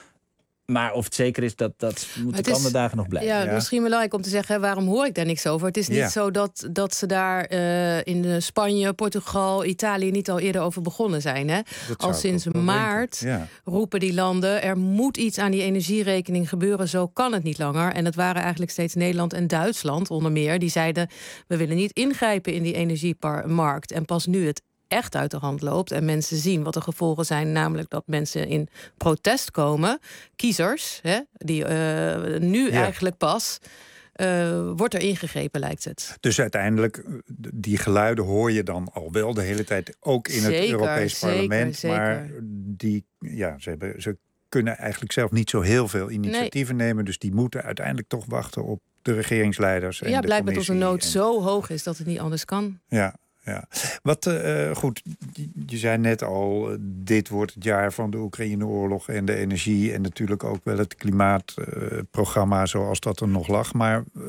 Maar of het zeker is, dat, dat moet de komende dagen nog blijven. Ja, ja, misschien belangrijk om te zeggen, waarom hoor ik daar niks over? Het is niet ja. zo dat, dat ze daar uh, in Spanje, Portugal, Italië niet al eerder over begonnen zijn. Hè? Al sinds maart ja. roepen die landen, er moet iets aan die energierekening gebeuren. Zo kan het niet langer. En dat waren eigenlijk steeds Nederland en Duitsland onder meer. Die zeiden, we willen niet ingrijpen in die energiemarkt. En pas nu het echt uit de hand loopt en mensen zien wat de gevolgen zijn, namelijk dat mensen in protest komen, kiezers, hè, die uh, nu ja. eigenlijk pas, uh, wordt er ingegrepen, lijkt het. Dus uiteindelijk, die geluiden hoor je dan al wel de hele tijd, ook in zeker, het Europees zeker, parlement. Zeker. Maar die, ja, ze, hebben, ze kunnen eigenlijk zelf niet zo heel veel initiatieven nee. nemen, dus die moeten uiteindelijk toch wachten op de regeringsleiders. En ja, de blijkbaar dat de nood en... zo hoog is dat het niet anders kan. Ja. Ja, wat uh, goed, je zei net al, uh, dit wordt het jaar van de Oekraïne-oorlog en de energie en natuurlijk ook wel het klimaatprogramma uh, zoals dat er nog lag. Maar uh,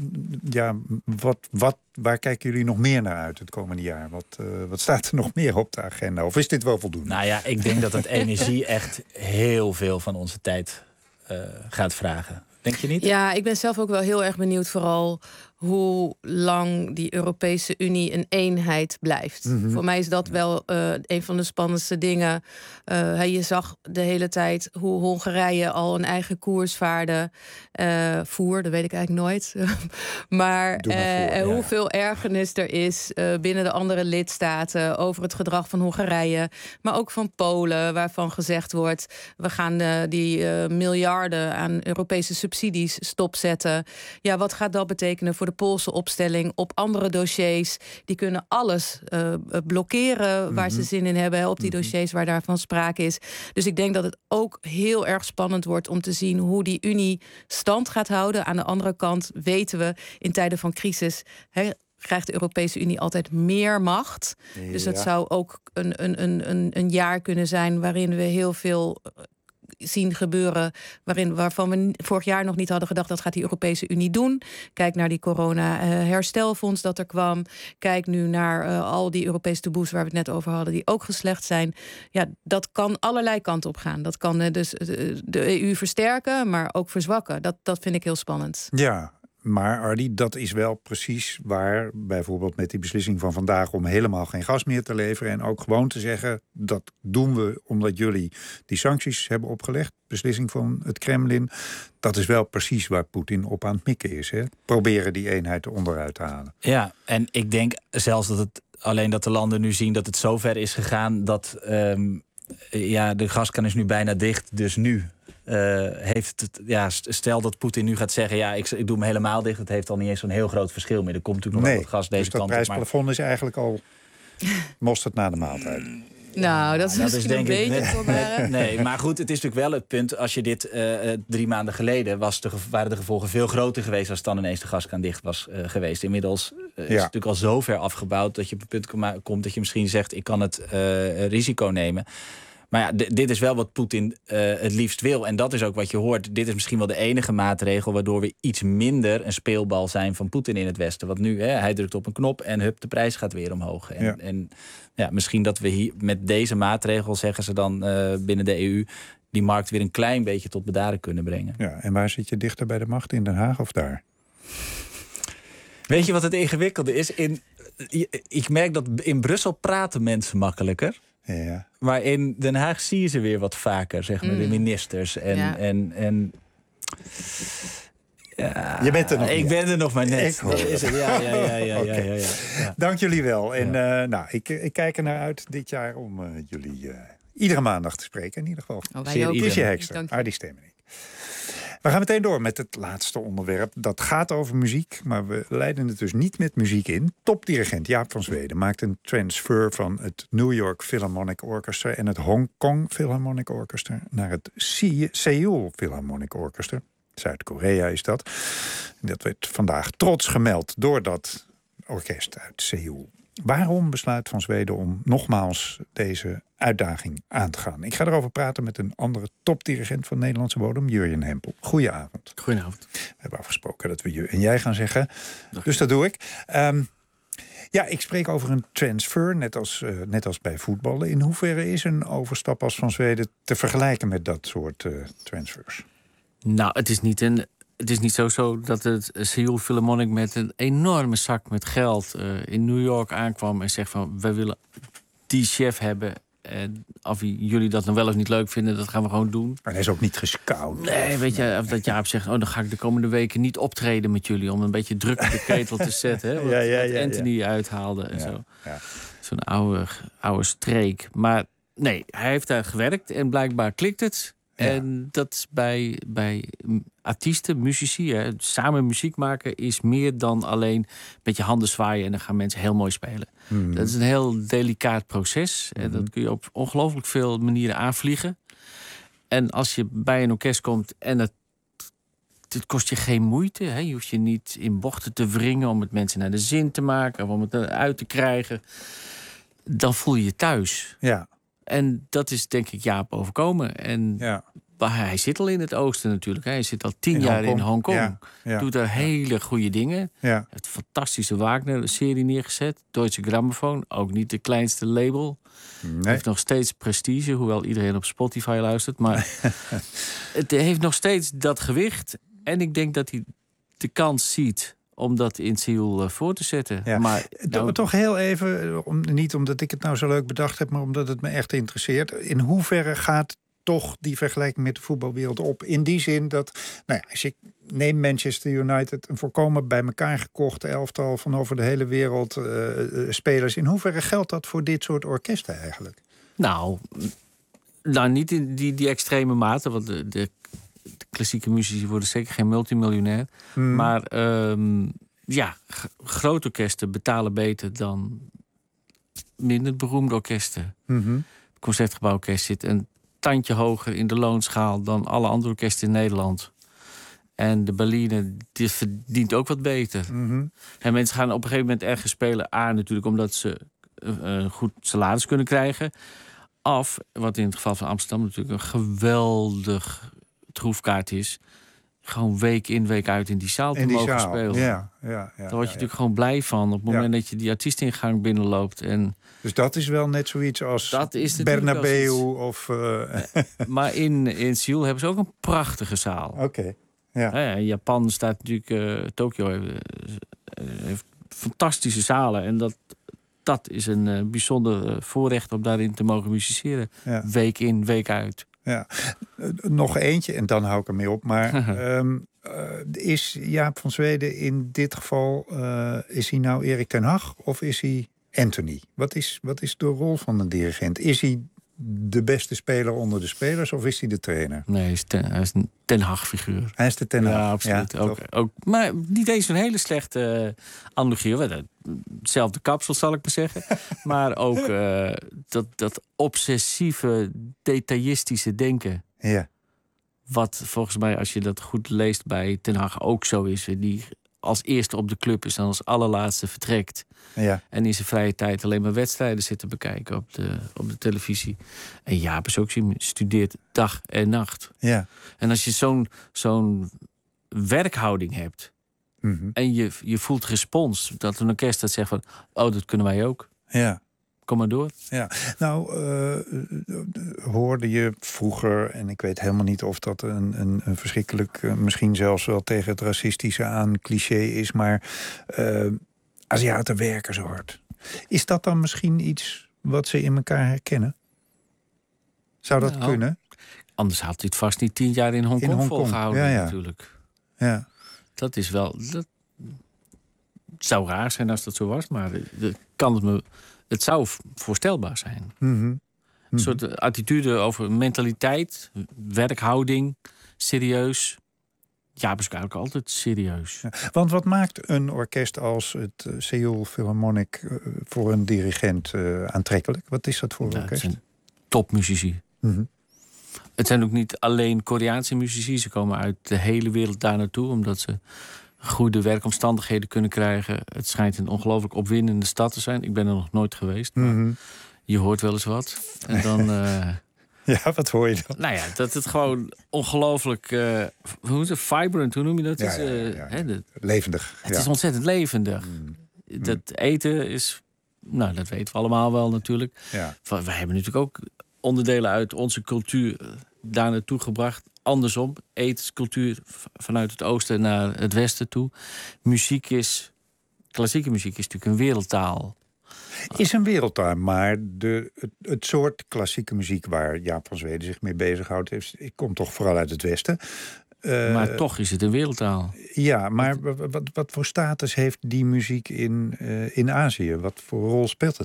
ja, wat, wat, waar kijken jullie nog meer naar uit het komende jaar? Wat, uh, wat staat er nog meer op de agenda? Of is dit wel voldoende? Nou ja, ik denk dat het energie echt heel veel van onze tijd uh, gaat vragen. Denk je niet? Ja, ik ben zelf ook wel heel erg benieuwd vooral hoe lang die Europese Unie een eenheid blijft. Mm-hmm. Voor mij is dat wel uh, een van de spannendste dingen. Uh, je zag de hele tijd hoe Hongarije al een eigen koers vaarde. Uh, voer, dat weet ik eigenlijk nooit. maar maar uh, voor, hoeveel ja. ergernis er is uh, binnen de andere lidstaten over het gedrag van Hongarije. Maar ook van Polen, waarvan gezegd wordt, we gaan uh, die uh, miljarden aan Europese subsidies stopzetten. Ja, wat gaat dat betekenen voor de Poolse opstelling op andere dossiers? Die kunnen alles uh, blokkeren waar mm-hmm. ze zin in hebben, op die mm-hmm. dossiers waar daarvan sprake is. Dus ik denk dat het ook heel erg spannend wordt om te zien hoe die Unie stand gaat houden. Aan de andere kant weten we, in tijden van crisis he, krijgt de Europese Unie altijd meer macht. Ja. Dus het zou ook een, een, een, een jaar kunnen zijn waarin we heel veel zien gebeuren waarin, waarvan we vorig jaar nog niet hadden gedacht, dat gaat die Europese Unie doen. Kijk naar die corona-herstelfonds dat er kwam. Kijk nu naar uh, al die Europese taboes waar we het net over hadden, die ook geslecht zijn. Ja, dat kan allerlei kanten op gaan. Dat kan uh, dus uh, de E U versterken, maar ook verzwakken. Dat, dat vind ik heel spannend. Ja. Maar Ardy, dat is wel precies waar, bijvoorbeeld met die beslissing van vandaag om helemaal geen gas meer te leveren en ook gewoon te zeggen, dat doen we omdat jullie die sancties hebben opgelegd, beslissing van het Kremlin. Dat is wel precies waar Poetin op aan het mikken is. Hè? Proberen die eenheid er onderuit te halen. Ja, en ik denk zelfs dat het alleen dat de landen nu zien dat het zo ver is gegaan dat um, ja, de gaskraan is nu bijna dicht, dus nu. Uh, heeft het, ja, stel dat Poetin nu gaat zeggen, ja, ik, ik doe me helemaal dicht. Het heeft al niet eens zo'n heel groot verschil meer. Er komt natuurlijk nog nee, wel wat gas deze dus dat kant op. Maar prijsplafond is eigenlijk al mosterd na de maaltijd. Nou, dat is ja, misschien dat is, een beetje voorbaren. Nee, maar goed, het is natuurlijk wel het punt. Als je dit uh, drie maanden geleden was de, waren de gevolgen veel groter geweest als dan ineens de gaskraan dicht was uh, geweest. Inmiddels uh, ja. is het natuurlijk al zo ver afgebouwd dat je op het punt komt dat je misschien zegt, ik kan het uh, risico nemen. Maar ja, d- dit is wel wat Poetin uh, het liefst wil. En dat is ook wat je hoort. Dit is misschien wel de enige maatregel waardoor we iets minder een speelbal zijn van Poetin in het Westen. Want nu, hè, hij drukt op een knop en hup, de prijs gaat weer omhoog. En, ja. en ja, misschien dat we hier met deze maatregel, zeggen ze dan uh, binnen de E U, die markt weer een klein beetje tot bedaren kunnen brengen. Ja, en waar zit je dichter bij de macht? In Den Haag of daar? Weet je wat het ingewikkelde is? In, ik merk dat in Brussel praten mensen makkelijker. Ja. Maar in Den Haag zie je ze weer wat vaker, zeg maar, mm. de ministers. En, ja. en, en ja, je bent er nog Ik niet. ben er nog maar net. Ik hoor is het. Ja, ja, ja, ja, okay. ja, ja, ja, ja. Dank jullie wel. En ja. uh, nou, ik, ik kijk er naar uit dit jaar om uh, jullie uh, iedere maandag te spreken. In ieder geval. Oh, wij ook. Kiesje Hekster, Ardy Stemmerik. We gaan meteen door met het laatste onderwerp. Dat gaat over muziek, maar we leiden het dus niet met muziek in. Topdirigent Jaap van Zweden maakt een transfer van het New York Philharmonic Orchestra en het Hong Kong Philharmonic Orchestra naar het Seoul Philharmonic Orchestra. Zuid-Korea is dat. Dat werd vandaag trots gemeld door dat orkest uit Seoul. Waarom besluit Van Zweden om nogmaals deze uitdaging aan te gaan? Ik ga erover praten met een andere topdirigent van Nederlandse bodem, Jurjen Hempel. Goedenavond. Goedenavond. We hebben afgesproken dat we je en jij gaan zeggen. Dag. Dus dat doe ik. Um, ja, ik spreek over een transfer, net als, uh, net als bij voetballen. In hoeverre is een overstap als Van Zweden te vergelijken met dat soort uh, transfers? Nou, het is niet een... Het is niet zo, zo dat het Seoul Philharmonic met een enorme zak met geld uh, in New York aankwam en zegt van, wij willen die chef hebben. En of jullie dat nou wel of niet leuk vinden, dat gaan we gewoon doen. Maar hij is ook niet gescout. Nee, weet je, of dat Jaap zegt, oh, dan ga ik de komende weken niet optreden met jullie om een beetje druk op de ketel te zetten. Hè, wat, ja, ja, ja, wat Anthony ja. uithaalde en ja, zo. Ja. Zo'n oude, oude streek. Maar nee, hij heeft daar gewerkt en blijkbaar klikt het. Ja. En dat is bij, bij artiesten, muzici, hè, samen muziek maken is meer dan alleen met je handen zwaaien en dan gaan mensen heel mooi spelen. Mm. Dat is een heel delicaat proces. Mm. En dat kun je op ongelooflijk veel manieren aanvliegen. En als je bij een orkest komt en het, het kost je geen moeite. Hè, je hoeft je niet in bochten te wringen om het mensen naar de zin te maken of om het uit te krijgen. Dan voel je je thuis. Ja. En dat is denk ik Jaap overkomen. En ja. hij zit al in het oosten natuurlijk. Hij zit al tien in jaar Hongkong. in Hongkong. Ja. Ja. Doet daar hele goede dingen. Ja. Heeft een fantastische Wagner-serie neergezet. Deutsche Grammophon, ook niet de kleinste label. Nee. Heeft nog steeds prestige, hoewel iedereen op Spotify luistert. Maar het heeft nog steeds dat gewicht. En ik denk dat hij de kans ziet om dat in Seoul uh, voor te zetten. Ja. Maar nou, toch heel even, om, niet omdat ik het nou zo leuk bedacht heb, maar omdat het me echt interesseert. In hoeverre gaat toch die vergelijking met de voetbalwereld op? In die zin dat, nou ja, als je neemt Manchester United, een volkomen bij elkaar gekochte elftal van over de hele wereld uh, spelers. In hoeverre geldt dat voor dit soort orkesten eigenlijk? Nou, nou niet in die, die extreme mate, want de, de De klassieke muzici worden zeker geen multimiljonair. Hmm. Maar um, ja, g- grote orkesten betalen beter dan minder beroemde orkesten. Mm-hmm. Het Concertgebouworkest zit een tandje hoger in de loonschaal dan alle andere orkesten in Nederland. En de Berliner die verdient ook wat beter. Mm-hmm. En mensen gaan op een gegeven moment ergens spelen. A, natuurlijk omdat ze een goed salaris kunnen krijgen. Af, wat in het geval van Amsterdam natuurlijk een geweldig troefkaart is. Gewoon week in, week uit in die zaal te mogen zaal. spelen. Ja, ja, ja, Daar word je ja, natuurlijk ja. gewoon blij van op het moment ja. dat je die artiestingang binnenloopt. En dus dat is wel net zoiets als dat is Bernabeu of... Uh... Maar in, in Seoul hebben ze ook een prachtige zaal. Oké, okay. ja. Ja, ja. Japan staat natuurlijk... Uh, Tokio heeft, uh, heeft fantastische zalen. En dat, dat is een uh, bijzonder uh, voorrecht om daarin te mogen musiceren. Ja. Week in, week uit. Ja, uh, nog eentje en dan hou ik ermee op. Maar um, uh, is Jaap van Zweden in dit geval... Uh, is hij nou Erik ten Hag of is hij Anthony? Wat is, wat is de rol van een dirigent? Is hij de beste speler onder de spelers of is hij de trainer? Nee, hij is, ten, hij is een Ten Hag-figuur. Hij is de Ten Hag? Ja, absoluut. Ja, ook, ook, maar niet eens een hele slechte uh, analogie. Hetzelfde kapsel, zal ik maar zeggen. Maar ook uh, dat, dat obsessieve, detailistische denken. Ja. Wat volgens mij, als je dat goed leest bij Ten Hag ook zo is. Die als eerste op de club is en als allerlaatste vertrekt. Ja. En in zijn vrije tijd alleen maar wedstrijden zit te bekijken op de, op de televisie. En Jaap is ook zien, studeert dag en nacht. Ja. En als je zo'n, zo'n werkhouding hebt... Mm-hmm. en je, je voelt respons, dat een orkest dat zegt van... oh, dat kunnen wij ook. Ja. Kom maar door. Ja, nou, uh, hoorde je vroeger... en ik weet helemaal niet of dat een, een, een verschrikkelijk... Uh, misschien zelfs wel tegen het racistische aan cliché is... maar uh, Aziaten werken zo hard. Is dat dan misschien iets wat ze in elkaar herkennen? Zou dat nou, kunnen? Anders had hij het vast niet tien jaar in Hongkong, in Hongkong. volgehouden ja, ja. natuurlijk. Ja. Dat is wel... Dat zou raar zijn als dat zo was, maar dat kan het me... Het zou voorstelbaar zijn. Mm-hmm. Mm-hmm. Een soort attitude over mentaliteit, werkhouding, serieus. Ja, waarschijnlijk altijd serieus. Ja, want wat maakt een orkest als het uh, Seoul Philharmonic uh, voor een dirigent uh, aantrekkelijk? Wat is dat voor nou, orkest? Het zijn topmuzici. Mm-hmm. Het zijn ook niet alleen Koreaanse muzici. Ze komen uit de hele wereld daar naartoe, omdat ze goede werkomstandigheden kunnen krijgen. Het schijnt een ongelooflijk opwindende stad te zijn. Ik ben er nog nooit geweest, maar mm-hmm. je hoort wel eens wat. En dan... Uh, ja, wat hoor je dan? Nou ja, dat het gewoon ongelooflijk... Uh, hoe is het? Vibrant, hoe noem je dat? Ja, ja, ja, ja. Uh, hè, de, levendig. Het ja. is ontzettend levendig. Mm. Dat eten is... Nou, dat weten we allemaal wel natuurlijk. Ja. Wij hebben natuurlijk ook onderdelen uit onze cultuur daar naartoe gebracht. Andersom, etenscultuur vanuit het oosten naar het westen toe. Muziek is... Klassieke muziek is natuurlijk een wereldtaal. Is een wereldtaal, maar de, het, het soort klassieke muziek waar Jaap van Zweden zich mee bezighoudt, is, komt toch vooral uit het westen. Uh, maar toch is het een wereldtaal. Ja, maar wat, wat voor status heeft die muziek in, uh, in Azië? Wat voor rol speelt het daar?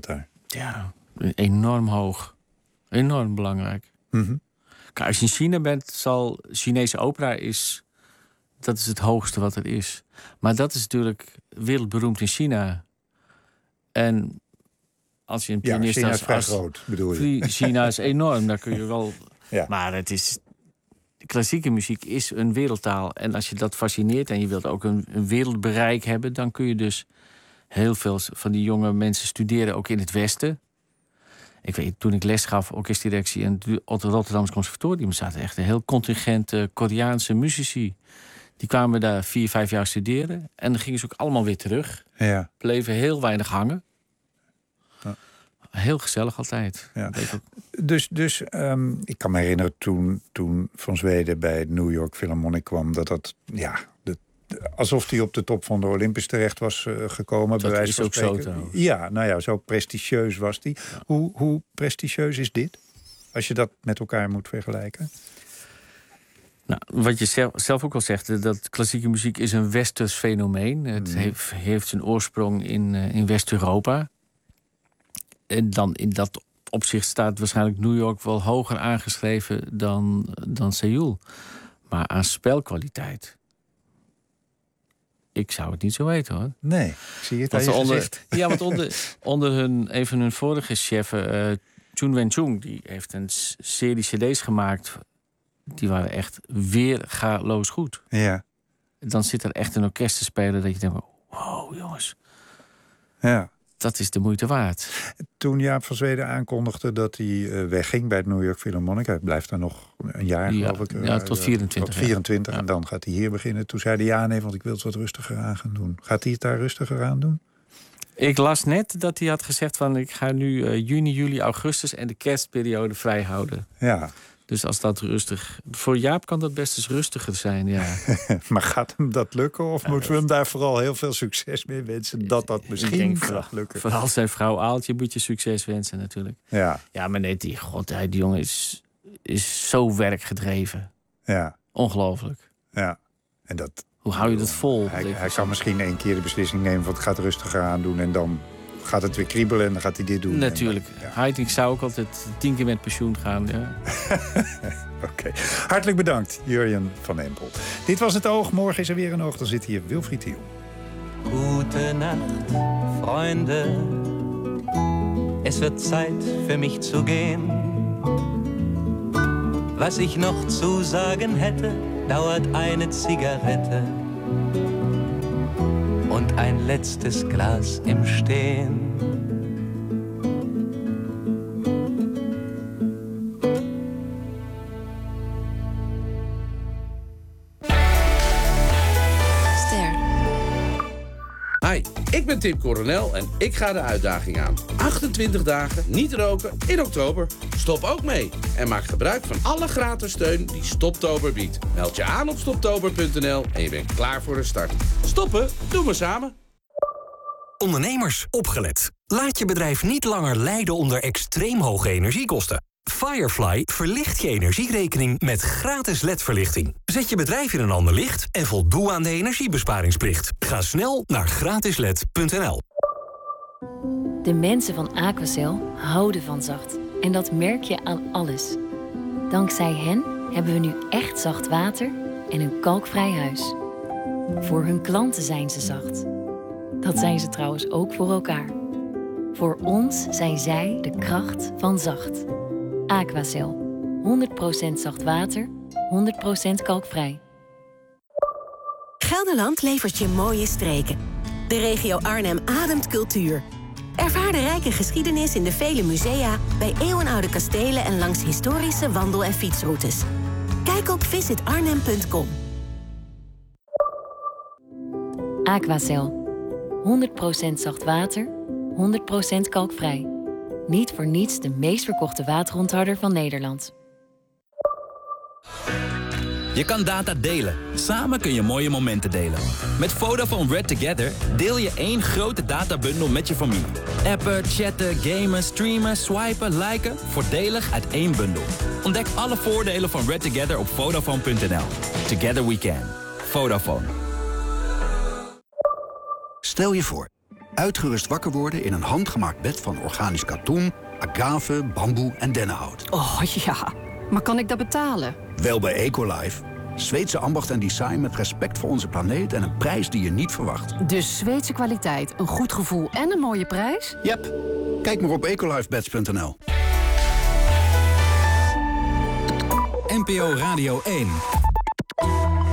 Ja, enorm hoog. Enorm belangrijk. Mm-hmm. Kijk, als je in China bent, zal Chinese opera is... dat is het hoogste wat er is. Maar dat is natuurlijk wereldberoemd in China. En als je een Ja, pianist... China is als, vrij als, groot, bedoel je? China is enorm, daar kun je wel... Ja. Maar het is... De klassieke muziek is een wereldtaal. En als je dat fascineert en je wilt ook een, een wereldbereik hebben... dan kun je dus heel veel van die jonge mensen studeren, ook in het Westen. Ik weet, toen ik les gaf, orkestdirectie en het Rotterdamse Conservatorium... zaten echt een heel contingent uh, Koreaanse muzici. Die kwamen daar vier, vijf jaar studeren. En dan gingen ze ook allemaal weer terug. Ja. Bleven heel weinig hangen. Ja. Heel gezellig altijd. Ja. Dus, dus um, ik kan me herinneren toen, toen Van Zweden bij het New York Philharmonic kwam... dat dat, ja, de, de, alsof hij op de top van de Olympus terecht was uh, gekomen. Dat bij wijze is van ook zo spreken. trouwens. Ja, nou ja, zo prestigieus was hij. Ja. Hoe, hoe prestigieus is dit? Als je dat met elkaar moet vergelijken. Nou, wat je zelf, zelf ook al zegt, dat klassieke muziek is een westers fenomeen. Het mm. heeft, heeft zijn oorsprong in, uh, in West-Europa. En dan in dat opzicht staat waarschijnlijk New York wel hoger aangeschreven dan, dan Seoul. Maar aan spelkwaliteit, ik zou het niet zo weten, hoor. Nee, ik zie het aan je onder, gezicht. Ja, want onder, onder hun, een van hun vorige cheffen, uh, Chun Wen-chung, die heeft een serie cd's gemaakt. Die waren echt weergaloos goed. Ja. Dan zit er echt een orkest te spelen dat je denkt, wow, jongens. Ja. Dat is de moeite waard. Toen Jaap van Zweden aankondigde dat hij uh, wegging bij het New York Philharmonic... hij blijft daar nog een jaar, ja, geloof ik. Ja, tot vierentwintig. Tot vierentwintig, ja. En dan gaat hij hier beginnen. Toen zei hij, ja, nee, want ik wil het wat rustiger aan gaan doen. Gaat hij het daar rustiger aan doen? Ik las net dat hij had gezegd van... ik ga nu uh, juni, juli, augustus en de kerstperiode vrij houden. Ja. Dus als dat rustig... Voor Jaap kan dat best eens rustiger zijn, ja. Maar gaat hem dat lukken? Of moeten we hem daar vooral heel veel succes mee wensen? Dat dat misschien gaat lukken. Vooral zijn vrouw Aaltje moet je succes wensen natuurlijk. Ja, ja maar nee, die, god, die jongen is, is zo werkgedreven. Ja. Ongelooflijk. Ja. En dat... Hoe hou je dat vol? Hij, hij kan misschien één keer de beslissing nemen... van het gaat rustiger aan doen en dan... gaat het weer kriebelen en dan gaat hij dit doen. Natuurlijk. Dan, ja. Heiting zou ook altijd tien keer met pensioen gaan. Ja. Oké. Okay. Hartelijk bedankt, Jurjen van Empel. Dit was Het Oog. Morgen is er weer een oog. Dan zit hier Wilfried Thiel. Gute Nacht, Freunde. Es wird Zeit für mich zu gehen. Was ich noch zu sagen hätte, dauert eine Zigarette. Und ein letztes Glas im Stehen. Ster. Hi, ik ben Tim Coronel en ik ga de uitdaging aan. achtentwintig dagen niet roken in oktober. Stop ook mee en maak gebruik van alle gratis steun die Stoptober biedt. Meld je aan op stoptober punt n l en je bent klaar voor de start. Stoppen, doen we samen. Ondernemers, opgelet. Laat je bedrijf niet langer lijden onder extreem hoge energiekosten. Firefly verlicht je energierekening met gratis L E D-verlichting. Zet je bedrijf in een ander licht en voldoe aan de energiebesparingsplicht. Ga snel naar gratis l e d punt n l. De mensen van Aquacel houden van zacht. En dat merk je aan alles. Dankzij hen hebben we nu echt zacht water en een kalkvrij huis. Voor hun klanten zijn ze zacht. Dat zijn ze trouwens ook voor elkaar. Voor ons zijn zij de kracht van zacht. Aquacel. honderd procent zacht water, honderd procent kalkvrij. Gelderland levert je mooie streken. De regio Arnhem ademt cultuur. Ervaar de rijke geschiedenis in de vele musea, bij eeuwenoude kastelen en langs historische wandel- en fietsroutes. Kijk op visit arnhem punt com. Aquacel. honderd procent zacht water, honderd procent kalkvrij. Niet voor niets de meest verkochte waterontharder van Nederland. Je kan data delen. Samen kun je mooie momenten delen. Met Vodafone Red Together deel je één grote databundel met je familie. Appen, chatten, gamen, streamen, swipen, liken. Voordelig uit één bundel. Ontdek alle voordelen van Red Together op Vodafone punt n l. Together we can. Vodafone. Stel je voor, Uitgerust wakker worden in een handgemaakt bed van organisch katoen, agave, bamboe en dennenhout. Oh ja, maar kan ik dat betalen? Wel bij Ecolife. Zweedse ambacht en design met respect voor onze planeet en een prijs die je niet verwacht. Dus Zweedse kwaliteit, een goed gevoel en een mooie prijs? Yep. Kijk maar op ecolifebeds punt n l. N P O Radio één.